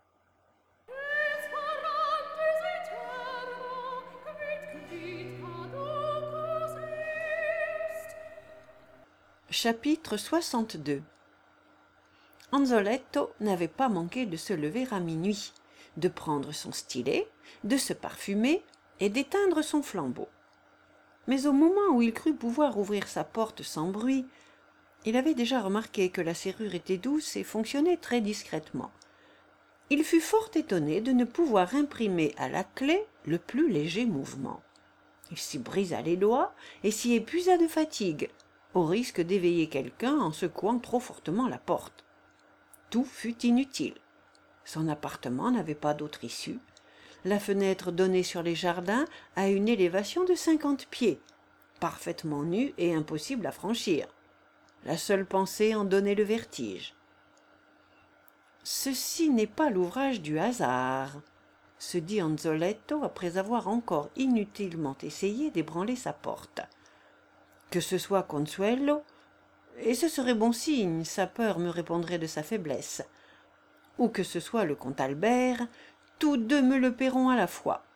Chapitre 62. Anzoletto n'avait pas manqué de se lever à minuit, de prendre son stylet, de se parfumer et d'éteindre son flambeau. Mais au moment où il crut pouvoir ouvrir sa porte sans bruit, il avait déjà remarqué que la serrure était douce et fonctionnait très discrètement. Il fut fort étonné de ne pouvoir imprimer à la clé le plus léger mouvement. Il s'y brisa les doigts et s'y épuisa de fatigue, au risque d'éveiller quelqu'un en secouant trop fortement la porte. Tout fut inutile. Son appartement n'avait pas d'autre issue. La fenêtre donnait sur les jardins à une élévation de 50 pieds, parfaitement nue et impossible à franchir. La seule pensée en donnait le vertige. Ceci n'est pas l'ouvrage du hasard, se dit Anzoletto après avoir encore inutilement essayé d'ébranler sa porte. Que ce soit Consuelo, et ce serait bon signe, sa peur me répondrait de sa faiblesse, ou que ce soit le comte Albert, tous deux me le paieront à la fois.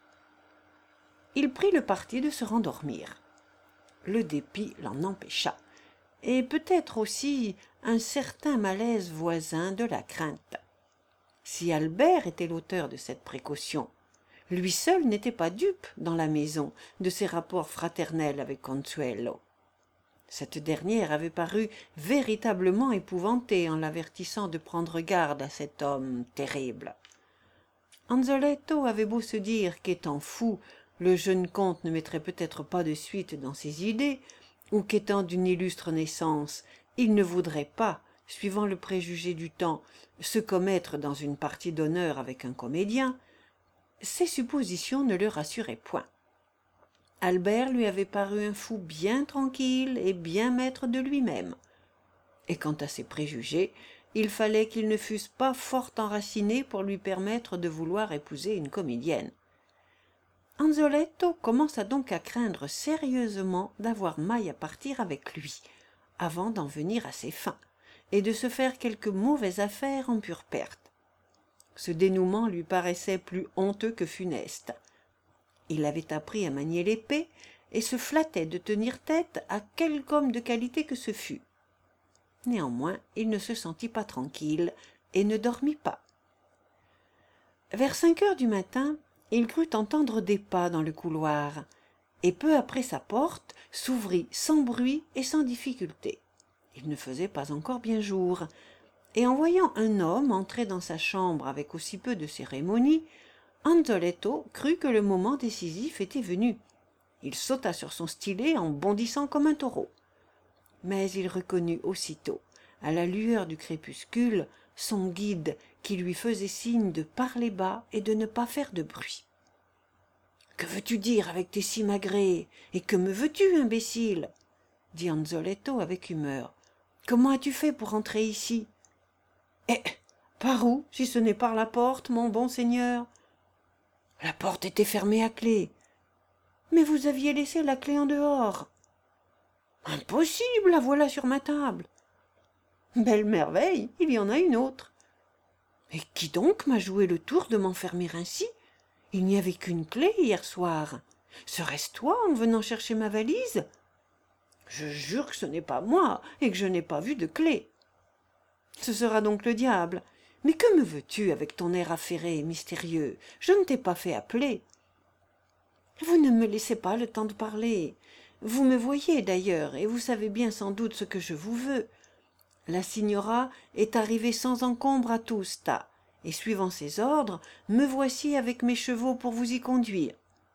Il prit le parti de se rendormir. Le dépit l'en empêcha, et peut-être aussi un certain malaise voisin de la crainte. Si Albert était l'auteur de cette précaution, lui seul n'était pas dupe dans la maison de ses rapports fraternels avec Consuelo. Cette dernière avait paru véritablement épouvantée en l'avertissant de prendre garde à cet homme terrible. Anzoletto avait beau se dire qu'étant fou, le jeune comte ne mettrait peut-être pas de suite dans ses idées, ou qu'étant d'une illustre naissance, il ne voudrait pas, suivant le préjugé du temps, se commettre dans une partie d'honneur avec un comédien, ces suppositions ne le rassuraient point. Albert lui avait paru un fou bien tranquille et bien maître de lui-même. Et quant à ses préjugés, il fallait qu'ils ne fussent pas fort enracinés pour lui permettre de vouloir épouser une comédienne. Anzoletto commença donc à craindre sérieusement d'avoir maille à partir avec lui, avant d'en venir à ses fins, et de se faire quelque mauvaise affaire en pure perte. Ce dénouement lui paraissait plus honteux que funeste. Il avait appris à manier l'épée et se flattait de tenir tête à quelque homme de qualité que ce fût. Néanmoins, il ne se sentit pas tranquille et ne dormit pas. Vers 5 heures du matin, il crut entendre des pas dans le couloir, et peu après sa porte s'ouvrit sans bruit et sans difficulté. Il ne faisait pas encore bien jour, et en voyant un homme entrer dans sa chambre avec aussi peu de cérémonie, Anzoletto crut que le moment décisif était venu. Il sauta sur son stylet en bondissant comme un taureau. Mais il reconnut aussitôt, à la lueur du crépuscule, son guide qui lui faisait signe de parler bas et de ne pas faire de bruit. « Que veux-tu dire avec tes simagrées? Et que me veux-tu, imbécile ?» dit Anzoletto avec humeur. « Comment as-tu fait pour entrer ici ?»« Eh, Par où, si ce n'est par la porte, mon bon seigneur? La porte était fermée à clé. Mais vous aviez laissé la clé en dehors. Impossible, la voilà sur ma table. Belle merveille, il y en a une autre. Et qui donc m'a joué le tour de m'enfermer ainsi? Il n'y avait qu'une clé hier soir. Serait-ce toi en venant chercher ma valise? Je jure que ce n'est pas moi et que je n'ai pas vu de clé. Ce sera donc le diable. Mais que me veux-tu avec ton air affairé et mystérieux? Je ne t'ai pas fait appeler. Vous ne me laissez pas le temps de parler. Vous me voyez d'ailleurs, et vous savez bien sans doute ce que je vous veux. La signora est arrivée sans encombre à Tusta, et suivant ses ordres, me voici avec mes chevaux pour vous y conduire.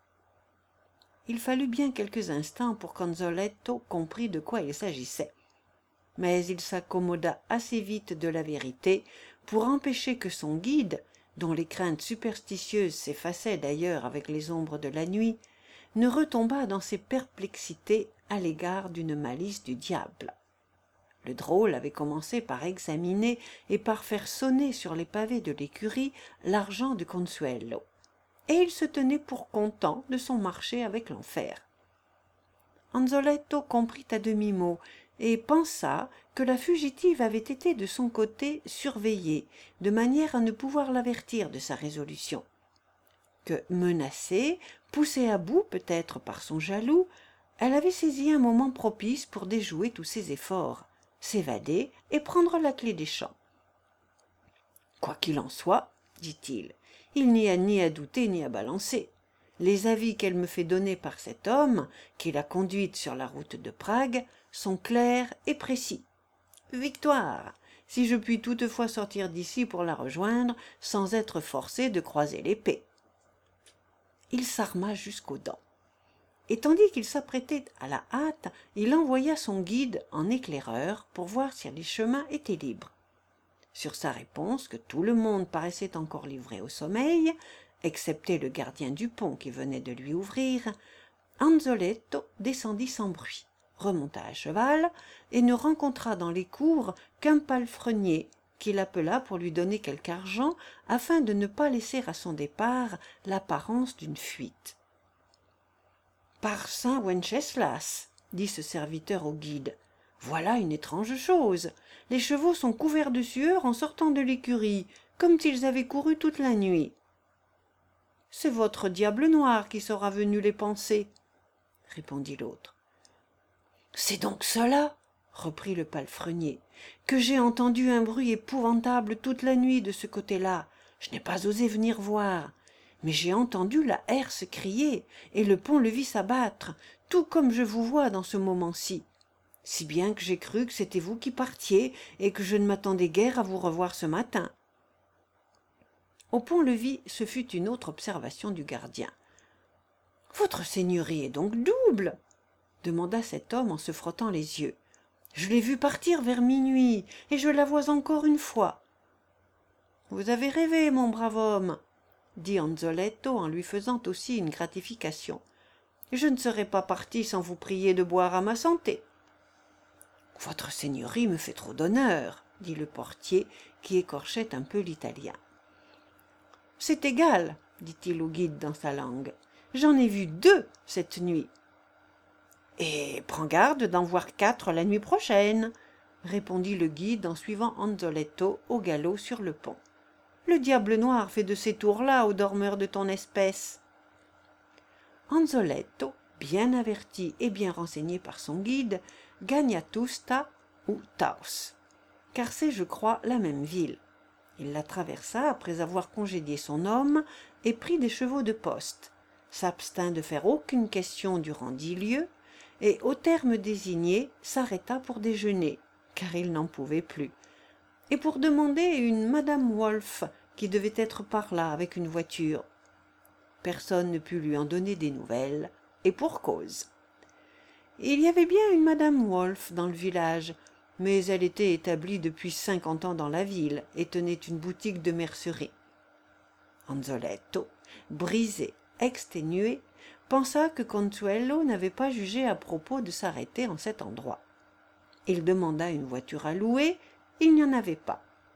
Il fallut bien quelques instants pour qu'Anzoletto comprît de quoi il s'agissait. Mais il s'accommoda assez vite de la vérité pour empêcher que son guide, dont les craintes superstitieuses s'effaçaient d'ailleurs avec les ombres de la nuit, ne retombât dans ses perplexités à l'égard d'une malice du diable. Le drôle avait commencé par examiner et par faire sonner sur les pavés de l'écurie l'argent de Consuelo, et il se tenait pour content de son marché avec l'enfer. Anzoletto comprit à demi-mot et pensa que la fugitive avait été de son côté surveillée, de manière à ne pouvoir l'avertir de sa résolution, que, menacée, poussée à bout peut-être par son jaloux, elle avait saisi un moment propice pour déjouer tous ses efforts, s'évader et prendre la clé des champs. Quoi qu'il en soit, dit-il, il n'y a ni à douter ni à balancer. Les avis qu'elle me fait donner par cet homme, qui l'a conduite sur la route de Prague, sont clairs et précis. Victoire, si je puis toutefois sortir d'ici pour la rejoindre sans être forcé de croiser l'épée. Il s'arma jusqu'aux dents. Et tandis qu'il s'apprêtait à la hâte, il envoya son guide en éclaireur pour voir si les chemins étaient libres. Sur sa réponse que tout le monde paraissait encore livré au sommeil, excepté le gardien du pont qui venait de lui ouvrir, Anzoletto descendit sans bruit, remonta à cheval et ne rencontra dans les cours qu'un palefrenier qui l'appela pour lui donner quelque argent afin de ne pas laisser à son départ l'apparence d'une fuite. « Par saint Wenceslas, dit ce serviteur au guide, voilà une étrange chose. Les chevaux sont couverts de sueur en sortant de l'écurie, comme s'ils avaient couru toute la nuit. C'est votre diable noir qui sera venu les panser, répondit l'autre. C'est donc cela, reprit le palefrenier, que j'ai entendu un bruit épouvantable toute la nuit de ce côté-là. Je n'ai pas osé venir voir, mais j'ai entendu la herse crier et le pont-levis s'abattre, tout comme je vous vois dans ce moment-ci, si bien que j'ai cru que c'était vous qui partiez et que je ne m'attendais guère à vous revoir ce matin. Au pont-levis, ce fut une autre observation du gardien. « Votre seigneurie est donc double ?» demanda cet homme en se frottant les yeux. « Je l'ai vue partir vers minuit, et je la vois encore une fois. »« Vous avez rêvé, mon brave homme, » dit Anzoletto en lui faisant aussi une gratification. « Je ne serais pas parti sans vous prier de boire à ma santé. »« Votre seigneurie me fait trop d'honneur, » dit le portier, qui écorchait un peu l'italien. « C'est égal, » dit-il au guide dans sa langue. « J'en ai vu 2 cette nuit. »« Et prends garde d'en voir 4 la nuit prochaine, » répondit le guide en suivant Anzoletto au galop sur le pont. « Le diable noir fait de ces tours-là aux dormeurs de ton espèce. » Anzoletto, bien averti et bien renseigné par son guide, gagna Tusta ou Taos, car c'est, je crois, la même ville. Il la traversa après avoir congédié son homme et pris des chevaux de poste, s'abstint de faire aucune question durant 10 lieues, et au terme désigné s'arrêta pour déjeuner, car il n'en pouvait plus, et pour demander une Madame Wolf qui devait être par là avec une voiture. Personne ne put lui en donner des nouvelles, et pour cause. Il y avait bien une Madame Wolf dans le village, mais elle était établie depuis 50 ans dans la ville et tenait une boutique de mercerie. Anzoletto, brisé, exténué, pensa que Consuelo n'avait pas jugé à propos de s'arrêter en cet endroit. Il demanda une voiture à louer, il n'y en avait pas.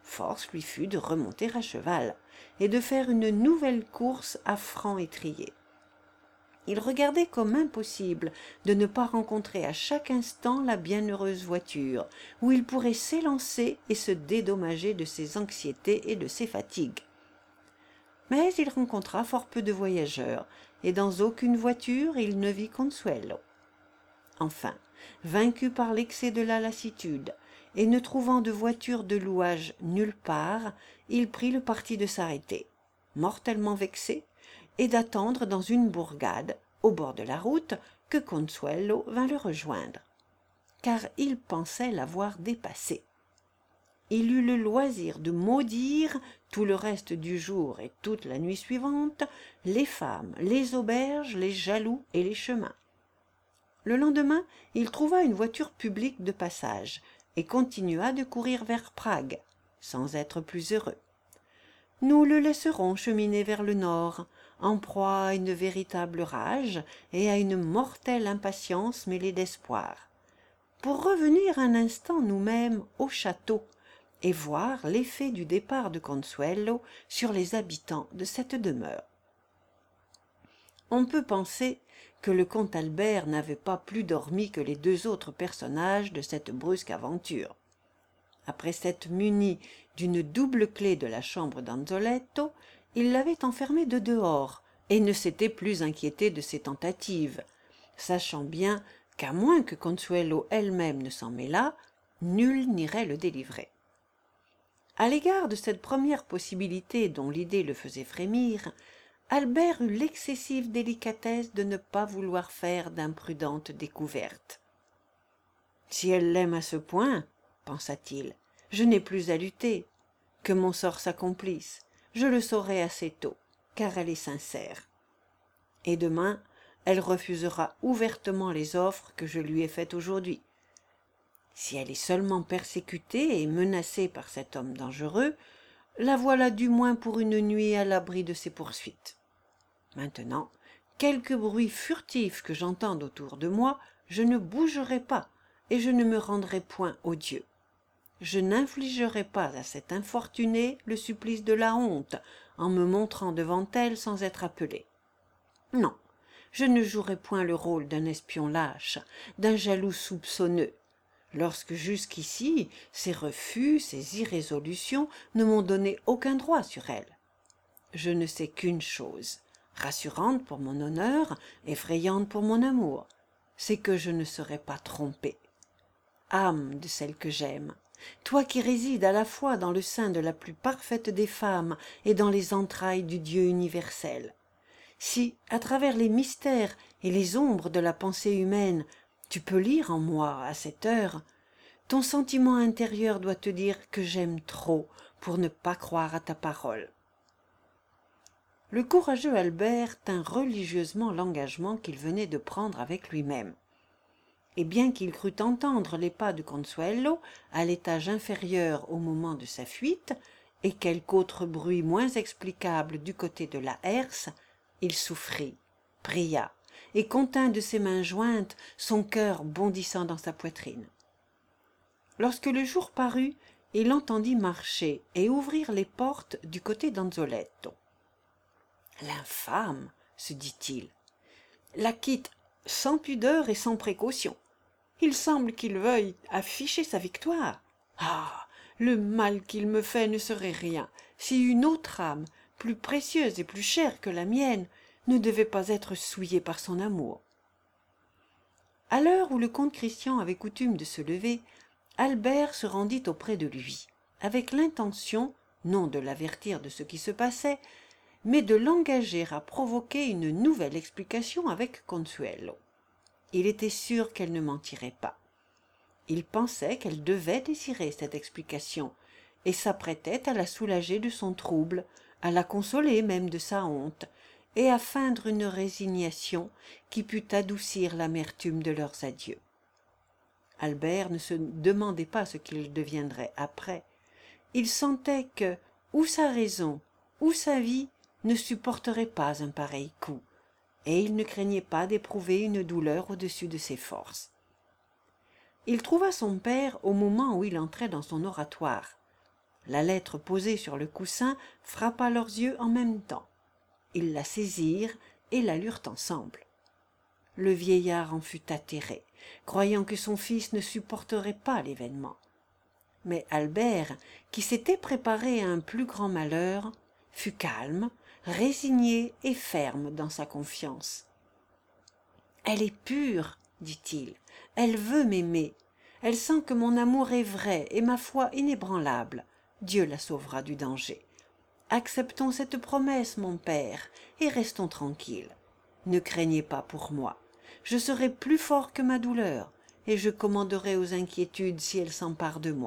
force lui fut de remonter à cheval et de faire une nouvelle course à franc étrier. Il regardait comme impossible de ne pas rencontrer à chaque instant la bienheureuse voiture, où il pourrait s'élancer et se dédommager de ses anxiétés et de ses fatigues. Mais il rencontra fort peu de voyageurs, et dans aucune voiture il ne vit Consuelo. Enfin, vaincu par l'excès de la lassitude, et ne trouvant de voiture de louage nulle part, il prit le parti de s'arrêter, mortellement vexé, et d'attendre dans une bourgade, au bord de la route, que Consuelo vint le rejoindre, car il pensait l'avoir dépassé. Il eut le loisir de maudire tout le reste du jour et toute la nuit suivante les femmes, les auberges, les jaloux et les chemins. Le lendemain, il trouva une voiture publique de passage et continua de courir vers Prague, sans être plus heureux. Nous le laisserons cheminer vers le nord, en proie à une véritable rage et à une mortelle impatience mêlée d'espoir, pour revenir un instant nous-mêmes au château et voir l'effet du départ de Consuelo sur les habitants de cette demeure. On peut penser que le comte Albert n'avait pas plus dormi que les deux autres personnages de cette brusque aventure. Après s'être muni d'une double clé de la chambre d'Anzoletto, il l'avait enfermé de dehors et ne s'était plus inquiété de ses tentatives, sachant bien qu'à moins que Consuelo elle-même ne s'en mêlât, nul n'irait le délivrer. À l'égard de cette première possibilité dont l'idée le faisait frémir, Albert eut l'excessive délicatesse de ne pas vouloir faire d'imprudentes découvertes. « Si elle l'aime à ce point, pensa-t-il, je n'ai plus à lutter. Que mon sort s'accomplisse, je le saurai assez tôt, car elle est sincère. Et demain, elle refusera ouvertement les offres que je lui ai faites aujourd'hui. Si elle est seulement persécutée et menacée par cet homme dangereux, la voilà du moins pour une nuit à l'abri de ses poursuites. Maintenant, quelque bruit furtif que j'entende autour de moi, je ne bougerai pas et je ne me rendrai point odieux. Je n'infligerai pas à cette infortunée le supplice de la honte en me montrant devant elle sans être appelé. Non, je ne jouerai point le rôle d'un espion lâche, d'un jaloux soupçonneux, lorsque jusqu'ici ses refus, ses irrésolutions ne m'ont donné aucun droit sur elle. Je ne sais qu'une chose, rassurante pour mon honneur, effrayante pour mon amour, c'est que je ne serai pas trompée. Âme de celle que j'aime, toi qui résides à la fois dans le sein de la plus parfaite des femmes et dans les entrailles du Dieu universel, si, à travers les mystères et les ombres de la pensée humaine, tu peux lire en moi, à cette heure, ton sentiment intérieur doit te dire que j'aime trop pour ne pas croire à ta parole. » Le courageux Albert tint religieusement l'engagement qu'il venait de prendre avec lui-même. Et bien qu'il crût entendre les pas de Consuelo à l'étage inférieur au moment de sa fuite, et quelque autre bruit moins explicable du côté de la herse, il souffrit, pria, et contint de ses mains jointes, son cœur bondissant dans sa poitrine. Lorsque le jour parut, il entendit marcher et ouvrir les portes du côté d'Anzoletto. « L'infâme, se dit-il, la quitte sans pudeur et sans précaution. Il semble qu'il veuille afficher sa victoire. Ah, le mal qu'il me fait ne serait rien si une autre âme, plus précieuse et plus chère que la mienne, ne devait pas être souillée par son amour. » À l'heure où le comte Christian avait coutume de se lever, Albert se rendit auprès de lui, avec l'intention, non de l'avertir de ce qui se passait, mais de l'engager à provoquer une nouvelle explication avec Consuelo. Il était sûr qu'elle ne mentirait pas. Il pensait qu'elle devait désirer cette explication, et s'apprêtait à la soulager de son trouble, à la consoler même de sa honte, et à feindre une résignation qui pût adoucir l'amertume de leurs adieux. Albert ne se demandait pas ce qu'il deviendrait après. Il sentait que, ou sa raison, ou sa vie, ne supporterait pas un pareil coup, et il ne craignait pas d'éprouver une douleur au-dessus de ses forces. Il trouva son père au moment où il entrait dans son oratoire. La lettre posée sur le coussin frappa leurs yeux en même temps. Ils la saisirent et la lurent ensemble. Le vieillard en fut atterré, croyant que son fils ne supporterait pas l'événement. Mais Albert, qui s'était préparé à un plus grand malheur, fut calme, résigné et ferme dans sa confiance. « Elle est pure, dit-il, elle veut m'aimer. Elle sent que mon amour est vrai et ma foi inébranlable. Dieu la sauvera du danger. Acceptons cette promesse, mon père, et restons tranquilles. Ne craignez pas pour moi. Je serai plus fort que ma douleur, et je commanderai aux inquiétudes si elles s'emparent de moi. »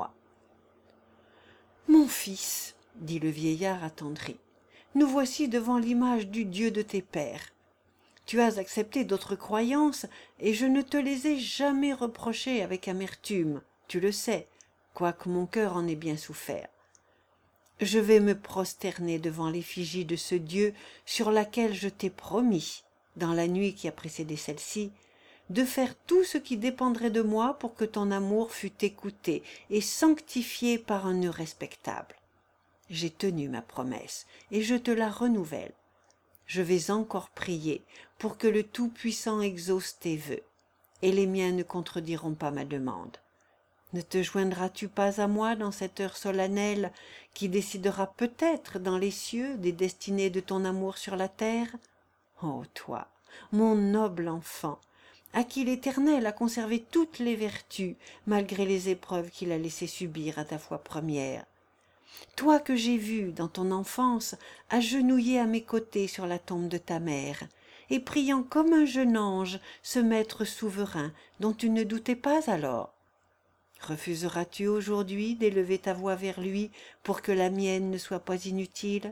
« Mon fils, dit le vieillard attendri, nous voici devant l'image du Dieu de tes pères. Tu as accepté d'autres croyances, et je ne te les ai jamais reprochées avec amertume, tu le sais, quoique mon cœur en ait bien souffert. Je vais me prosterner devant l'effigie de ce Dieu sur laquelle je t'ai promis, dans la nuit qui a précédé celle-ci, de faire tout ce qui dépendrait de moi pour que ton amour fût écouté et sanctifié par un nœud respectable. J'ai tenu ma promesse, et je te la renouvelle. Je vais encore prier pour que le Tout-Puissant exauce tes vœux, et les miens ne contrediront pas ma demande. Ne te joindras-tu pas à moi dans cette heure solennelle qui décidera peut-être dans les cieux des destinées de ton amour sur la terre? Ô toi, mon noble enfant, à qui l'Éternel a conservé toutes les vertus, malgré les épreuves qu'il a laissé subir à ta foi première. Toi que j'ai vu, dans ton enfance, agenouillé à mes côtés sur la tombe de ta mère, et priant comme un jeune ange ce maître souverain dont tu ne doutais pas alors. Refuseras-tu aujourd'hui d'élever ta voix vers lui pour que la mienne ne soit pas inutile?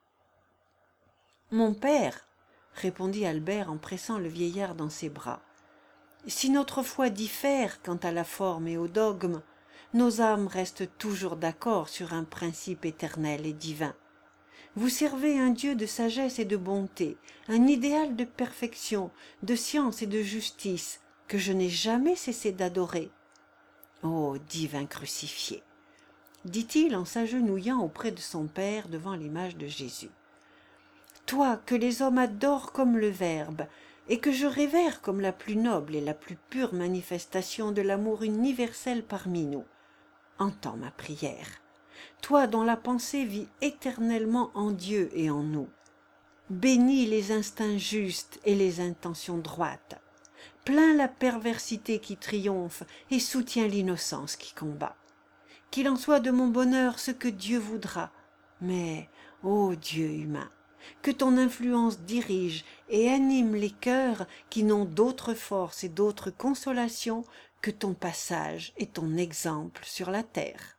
Mon père, répondit Albert en pressant le vieillard dans ses bras, si notre foi diffère quant à la forme et au dogme, nos âmes restent toujours d'accord sur un principe éternel et divin. Vous servez un Dieu de sagesse et de bonté, un idéal de perfection, de science et de justice, que je n'ai jamais cessé d'adorer. Ô divin crucifié, dit-il en s'agenouillant auprès de son père devant l'image de Jésus. Toi que les hommes adorent comme le Verbe, et que je révère comme la plus noble et la plus pure manifestation de l'amour universel parmi nous, entends ma prière. Toi dont la pensée vit éternellement en Dieu et en nous, bénis les instincts justes et les intentions droites, plains la perversité qui triomphe et soutiens l'innocence qui combat. Qu'il en soit de mon bonheur ce que Dieu voudra, mais, ô Dieu humain, que ton influence dirige et anime les cœurs qui n'ont d'autre force et d'autre consolation que ton passage et ton exemple sur la terre.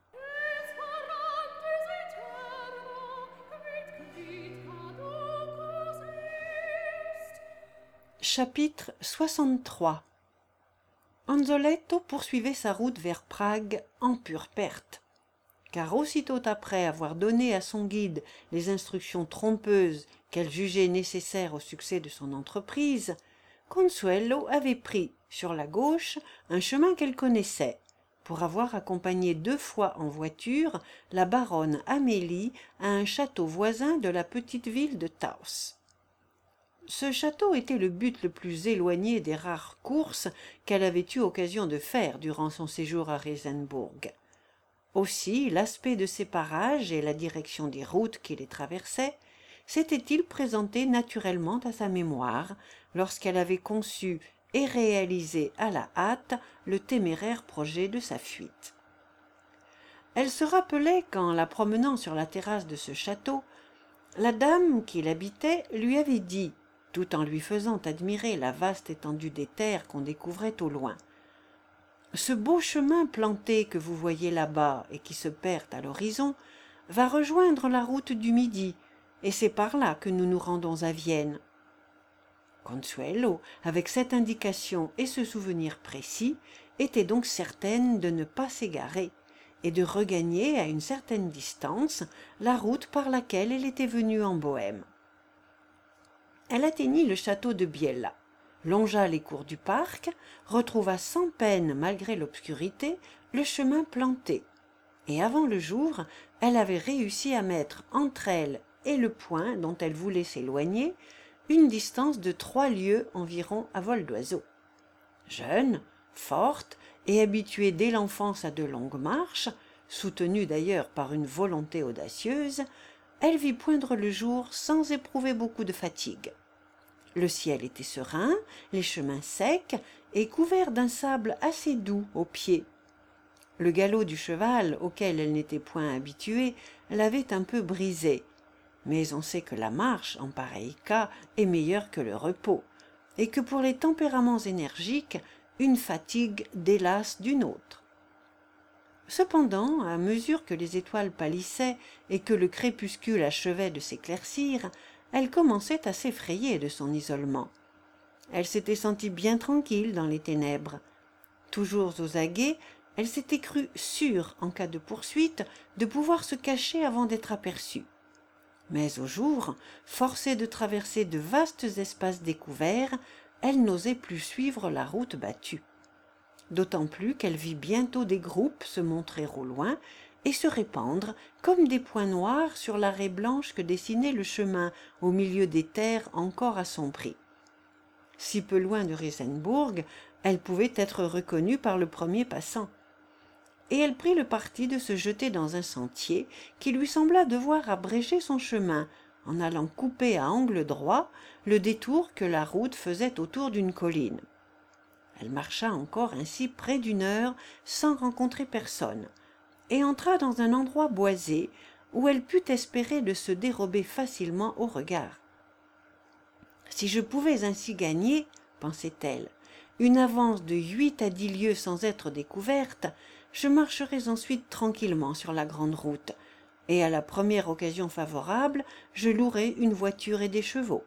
Chapitre 63. Anzoletto poursuivait sa route vers Prague en pure perte, car aussitôt après avoir donné à son guide les instructions trompeuses qu'elle jugeait nécessaires au succès de son entreprise, Consuelo avait pris, sur la gauche, un chemin qu'elle connaissait, pour avoir accompagné 2 fois en voiture la baronne Amélie à un château voisin de la petite ville de Taos. Ce château était le but le plus éloigné des rares courses qu'elle avait eu occasion de faire durant son séjour à Reisenbourg. Aussi, l'aspect de ces parages et la direction des routes qui les traversaient s'étaient-ils présentés naturellement à sa mémoire lorsqu'elle avait conçu et réalisé à la hâte le téméraire projet de sa fuite. Elle se rappelait qu'en la promenant sur la terrasse de ce château, la dame qui l'habitait lui avait dit, tout en lui faisant admirer la vaste étendue des terres qu'on découvrait au loin: « Ce beau chemin planté que vous voyez là-bas et qui se perd à l'horizon va rejoindre la route du Midi, et c'est par là que nous nous rendons à Vienne. » Consuelo, avec cette indication et ce souvenir précis, était donc certaine de ne pas s'égarer et de regagner à une certaine distance la route par laquelle elle était venue en Bohême. Elle atteignit le château de Biella, longea les cours du parc, retrouva sans peine, malgré l'obscurité, le chemin planté, et avant le jour, elle avait réussi à mettre entre elle et le point dont elle voulait s'éloigner une distance de 3 lieues environ à vol d'oiseau. Jeune, forte et habituée dès l'enfance à de longues marches, soutenue d'ailleurs par une volonté audacieuse, elle vit poindre le jour sans éprouver beaucoup de fatigue. Le ciel était serein, les chemins secs et couverts d'un sable assez doux aux pieds. Le galop du cheval, auquel elle n'était point habituée, l'avait un peu brisée. Mais on sait que la marche, en pareil cas, est meilleure que le repos, et que pour les tempéraments énergiques, une fatigue délasse d'une autre. Cependant, à mesure que les étoiles pâlissaient et que le crépuscule achevait de s'éclaircir, elle commençait à s'effrayer de son isolement. Elle s'était sentie bien tranquille dans les ténèbres. Toujours aux aguets, elle s'était crue sûre, en cas de poursuite, de pouvoir se cacher avant d'être aperçue. Mais au jour, forcée de traverser de vastes espaces découverts, elle n'osait plus suivre la route battue. D'autant plus qu'elle vit bientôt des groupes se montrer au loin et se répandre comme des points noirs sur la raie blanche que dessinait le chemin au milieu des terres encore assombries. Si peu loin de Risenburg, elle pouvait être reconnue par le premier passant. Et elle prit le parti de se jeter dans un sentier qui lui sembla devoir abréger son chemin en allant couper à angle droit le détour que la route faisait autour d'une colline. Elle marcha encore ainsi près d'une heure sans rencontrer personne, et entra dans un endroit boisé où elle put espérer de se dérober facilement au regard. Si je pouvais ainsi gagner, pensait-elle, une avance de 8 à 10 lieues sans être découverte, je marcherais ensuite tranquillement sur la grande route, et à la première occasion favorable, je louerais une voiture et des chevaux.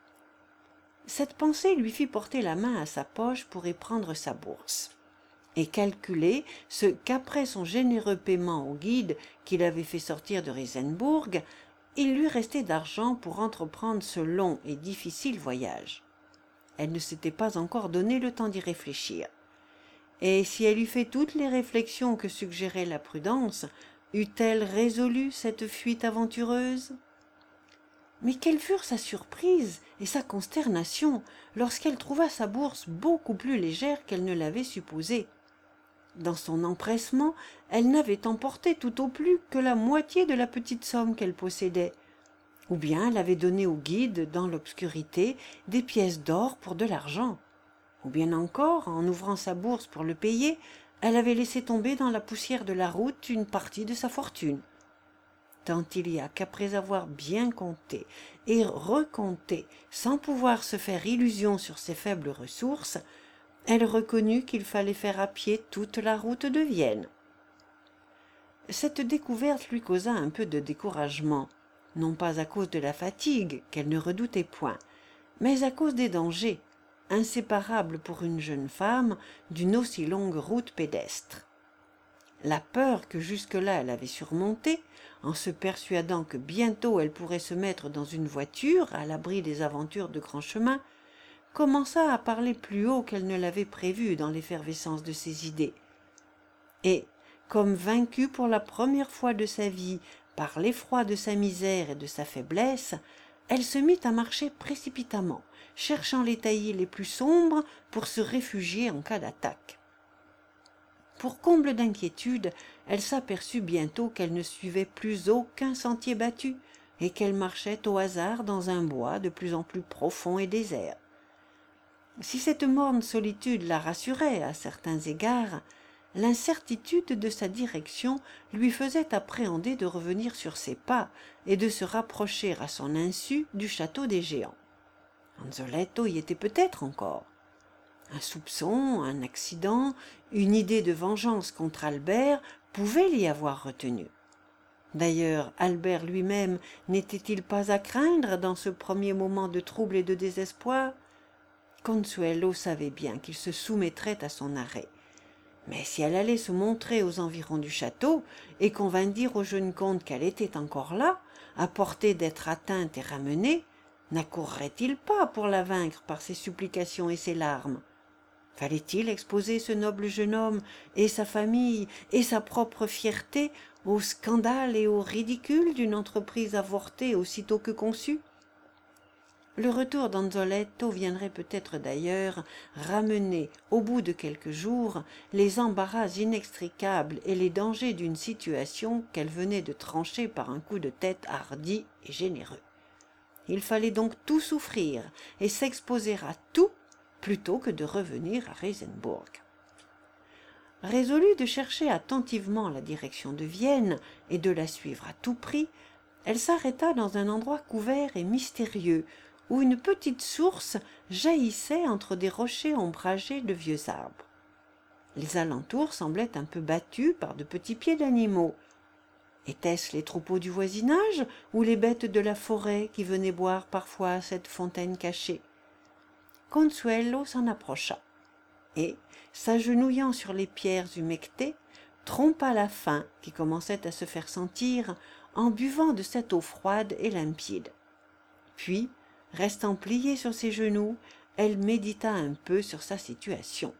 Cette pensée lui fit porter la main à sa poche pour y prendre sa bourse, et calculer ce qu'après son généreux paiement au guide qui l'avait fait sortir de Risenburg, il lui restait d'argent pour entreprendre ce long et difficile voyage. Elle ne s'était pas encore donné le temps d'y réfléchir. Et si elle eût fait toutes les réflexions que suggérait la prudence, eût-elle résolu cette fuite aventureuse ? Mais quelle furent sa surprise et sa consternation lorsqu'elle trouva sa bourse beaucoup plus légère qu'elle ne l'avait supposé. Dans son empressement, elle n'avait emporté tout au plus que la moitié de la petite somme qu'elle possédait. Ou bien elle avait donné au guide, dans l'obscurité, des pièces d'or pour de l'argent. Ou bien encore, en ouvrant sa bourse pour le payer, elle avait laissé tomber dans la poussière de la route une partie de sa fortune. Tant il y a qu'après avoir bien compté et recompté, sans pouvoir se faire illusion sur ses faibles ressources, elle reconnut qu'il fallait faire à pied toute la route de Vienne. Cette découverte lui causa un peu de découragement, non pas à cause de la fatigue, qu'elle ne redoutait point, mais à cause des dangers, inséparables pour une jeune femme d'une aussi longue route pédestre. La peur que jusque-là elle avait surmontée, en se persuadant que bientôt elle pourrait se mettre dans une voiture à l'abri des aventures de grand chemin, commença à parler plus haut qu'elle ne l'avait prévu dans l'effervescence de ses idées. Et, comme vaincue pour la première fois de sa vie par l'effroi de sa misère et de sa faiblesse, elle se mit à marcher précipitamment, cherchant les taillis les plus sombres pour se réfugier en cas d'attaque. Pour comble d'inquiétude, elle s'aperçut bientôt qu'elle ne suivait plus aucun sentier battu et qu'elle marchait au hasard dans un bois de plus en plus profond et désert. Si cette morne solitude la rassurait à certains égards, l'incertitude de sa direction lui faisait appréhender de revenir sur ses pas et de se rapprocher à son insu du château des géants. Anzoletto y était peut-être encore. Un soupçon, un accident, une idée de vengeance contre Albert pouvaient l'y avoir retenu. D'ailleurs, Albert lui-même n'était-il pas à craindre dans ce premier moment de trouble et de désespoir ? Consuelo savait bien qu'il se soumettrait à son arrêt. Mais si elle allait se montrer aux environs du château et qu'on vint dire au jeune comte qu'elle était encore là, à portée d'être atteinte et ramenée, n'accourrait-il pas pour la vaincre par ses supplications et ses larmes ? Fallait-il exposer ce noble jeune homme et sa famille et sa propre fierté au scandale et au ridicule d'une entreprise avortée aussitôt que conçue? Le retour d'Anzoletto viendrait peut-être d'ailleurs ramener, au bout de quelques jours, les embarras inextricables et les dangers d'une situation qu'elle venait de trancher par un coup de tête hardi et généreux. Il fallait donc tout souffrir et s'exposer à tout plutôt que de revenir à Reisenburg. Résolue de chercher attentivement la direction de Vienne et de la suivre à tout prix, elle s'arrêta dans un endroit couvert et mystérieux, où une petite source jaillissait entre des rochers ombragés de vieux arbres. Les alentours semblaient un peu battus par de petits pieds d'animaux. Étaient-ce les troupeaux du voisinage ou les bêtes de la forêt qui venaient boire parfois à cette fontaine cachée? Consuelo s'en approcha et, s'agenouillant sur les pierres humectées, trompa la faim qui commençait à se faire sentir en buvant de cette eau froide et limpide. Puis, restant pliée sur ses genoux, elle médita un peu sur sa situation.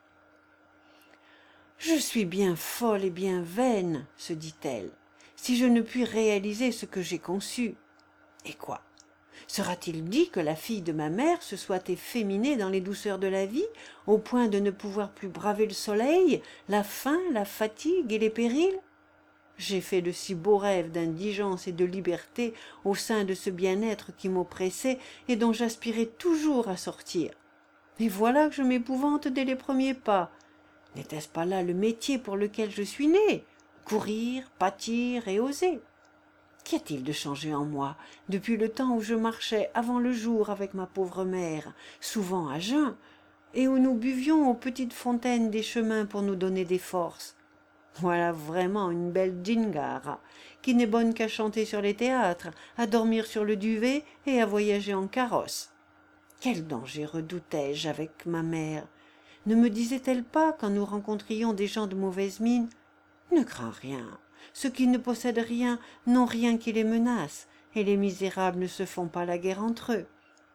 « Je suis bien folle et bien vaine, se dit-elle, si je ne puis réaliser ce que j'ai conçu. Et quoi? Sera-t-il dit que la fille de ma mère se soit efféminée dans les douceurs de la vie, au point de ne pouvoir plus braver le soleil, la faim, la fatigue et les périls? J'ai fait de si beaux rêves d'indigence et de liberté au sein de ce bien-être qui m'oppressait et dont j'aspirais toujours à sortir. Et voilà que je m'épouvante dès les premiers pas. N'était-ce pas là le métier pour lequel je suis née? Courir, pâtir et oser. Qu'y a-t-il de changé en moi depuis le temps où je marchais avant le jour avec ma pauvre mère, souvent à jeun, et où nous buvions aux petites fontaines des chemins pour nous donner des forces? Voilà vraiment une belle Gingara, qui n'est bonne qu'à chanter sur les théâtres, à dormir sur le duvet et à voyager en carrosse. Quel danger redoutais-je avec ma mère? Ne me disait-elle pas, quand nous rencontrions des gens de mauvaise mine: « Ne crains rien, ceux qui ne possèdent rien n'ont rien qui les menace, et les misérables ne se font pas la guerre entre eux. »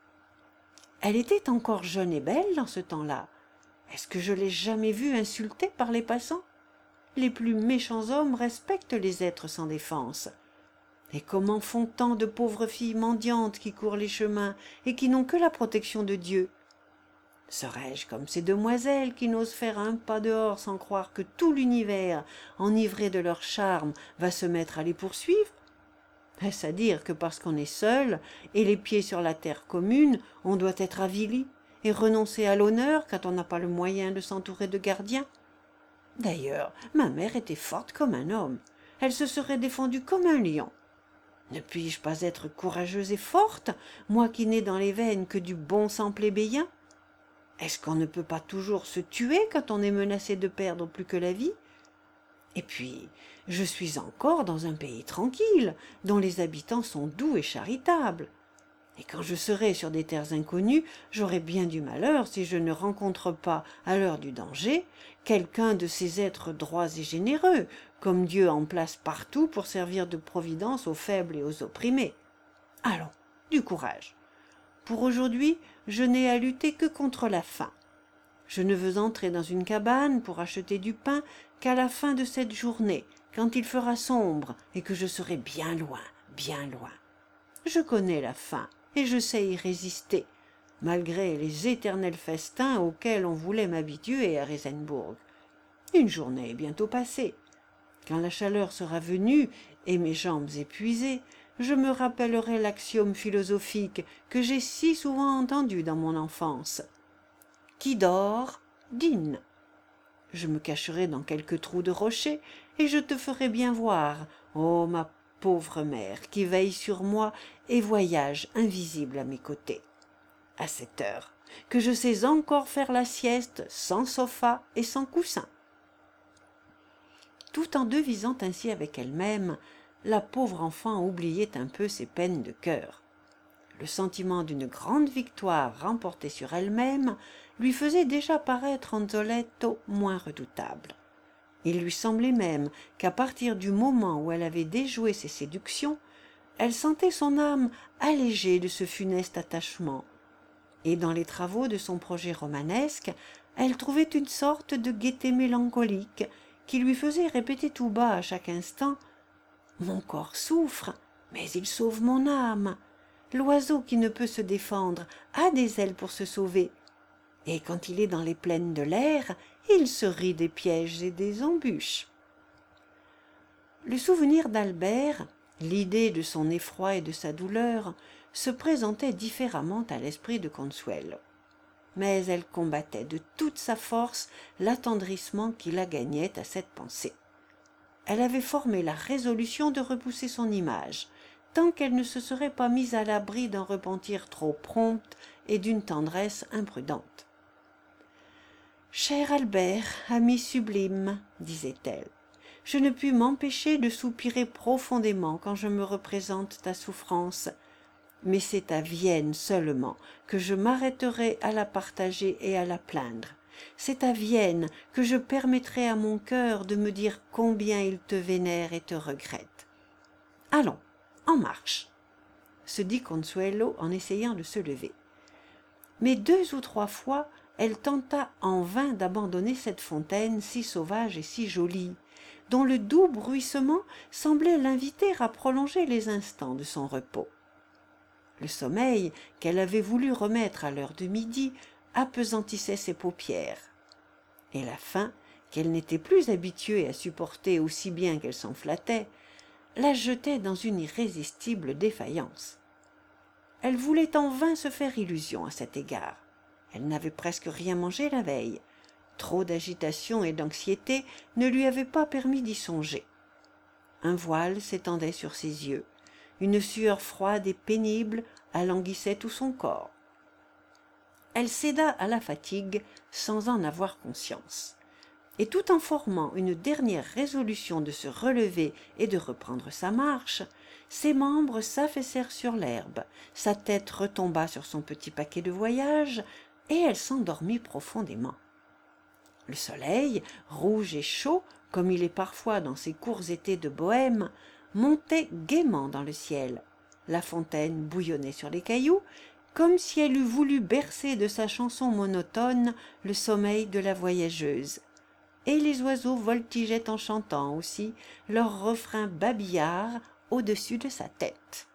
Elle était encore jeune et belle dans ce temps-là. Est-ce que je l'ai jamais vue insultée par les passants? Les plus méchants hommes respectent les êtres sans défense. Et comment font tant de pauvres filles mendiantes qui courent les chemins et qui n'ont que la protection de Dieu? Serais-je comme ces demoiselles qui n'osent faire un pas dehors sans croire que tout l'univers, enivré de leur charme, va se mettre à les poursuivre? Est-ce à dire que parce qu'on est seul et les pieds sur la terre commune, on doit être avili et renoncer à l'honneur quand on n'a pas le moyen de s'entourer de gardiens? D'ailleurs, ma mère était forte comme un homme. Elle se serait défendue comme un lion. Ne puis-je pas être courageuse et forte, moi qui n'ai dans les veines que du bon sang plébéien? Est-ce qu'on ne peut pas toujours se tuer quand on est menacé de perdre plus que la vie? Et puis, je suis encore dans un pays tranquille, dont les habitants sont doux et charitables. Et quand je serai sur des terres inconnues, j'aurai bien du malheur si je ne rencontre pas, à l'heure du danger, quelqu'un de ces êtres droits et généreux, comme Dieu en place partout pour servir de providence aux faibles et aux opprimés. Allons, du courage. Pour aujourd'hui, je n'ai à lutter que contre la faim. Je ne veux entrer dans une cabane pour acheter du pain qu'à la fin de cette journée, quand il fera sombre et que je serai bien loin, bien loin. Je connais la faim et je sais y résister, malgré les éternels festins auxquels on voulait m'habituer à Reisenburg. Une journée est bientôt passée. Quand la chaleur sera venue et mes jambes épuisées, je me rappellerai l'axiome philosophique que j'ai si souvent entendu dans mon enfance. Qui dort, dîne. Je me cacherai dans quelque trou de rocher et je te ferai bien voir, ô ma pauvre mère, qui veille sur moi et voyage invisible à mes côtés. À cette heure, que je sais encore faire la sieste sans sofa et sans coussin. Tout en devisant ainsi avec elle-même, la pauvre enfant oubliait un peu ses peines de cœur. Le sentiment d'une grande victoire remportée sur elle-même lui faisait déjà paraître Anzoletto moins redoutable. Il lui semblait même qu'à partir du moment où elle avait déjoué ses séductions, elle sentait son âme allégée de ce funeste attachement, et dans les travaux de son projet romanesque, elle trouvait une sorte de gaieté mélancolique qui lui faisait répéter tout bas à chaque instant « Mon corps souffre, mais il sauve mon âme. L'oiseau qui ne peut se défendre a des ailes pour se sauver. Et quand il est dans les plaines de l'air, il se rit des pièges et des embûches. » Le souvenir d'Albert, l'idée de son effroi et de sa douleur, se présentaient différemment à l'esprit de Consuelo. Mais elle combattait de toute sa force l'attendrissement qui la gagnait à cette pensée. Elle avait formé la résolution de repousser son image, tant qu'elle ne se serait pas mise à l'abri d'un repentir trop prompt et d'une tendresse imprudente. « Cher Albert, ami sublime, disait-elle, je ne puis m'empêcher de soupirer profondément quand je me représente ta souffrance, mais c'est à Vienne seulement que je m'arrêterai à la partager et à la plaindre. C'est à Vienne que je permettrai à mon cœur de me dire combien il te vénère et te regrette. Allons, en marche, se dit Consuelo en essayant de se lever. Mais 2 ou 3 fois, elle tenta en vain d'abandonner cette fontaine si sauvage et si jolie, dont le doux bruissement semblait l'inviter à prolonger les instants de son repos. Le sommeil qu'elle avait voulu remettre à l'heure de midi appesantissait ses paupières, et la faim, qu'elle n'était plus habituée à supporter aussi bien qu'elle s'en flattait, la jetait dans une irrésistible défaillance. Elle voulait en vain se faire illusion à cet égard. Elle n'avait presque rien mangé la veille. Trop d'agitation et d'anxiété ne lui avaient pas permis d'y songer. Un voile s'étendait sur ses yeux. Une sueur froide et pénible alanguissait tout son corps. Elle céda à la fatigue sans en avoir conscience. Et tout en formant une dernière résolution de se relever et de reprendre sa marche, ses membres s'affaissèrent sur l'herbe, sa tête retomba sur son petit paquet de voyage, et elle s'endormit profondément. Le soleil, rouge et chaud, comme il est parfois dans ces courts étés de Bohême, montait gaiement dans le ciel. La fontaine bouillonnait sur les cailloux, comme si elle eût voulu bercer de sa chanson monotone le sommeil de la voyageuse. Et les oiseaux voltigeaient en chantant aussi leur refrain babillard au-dessus de sa tête.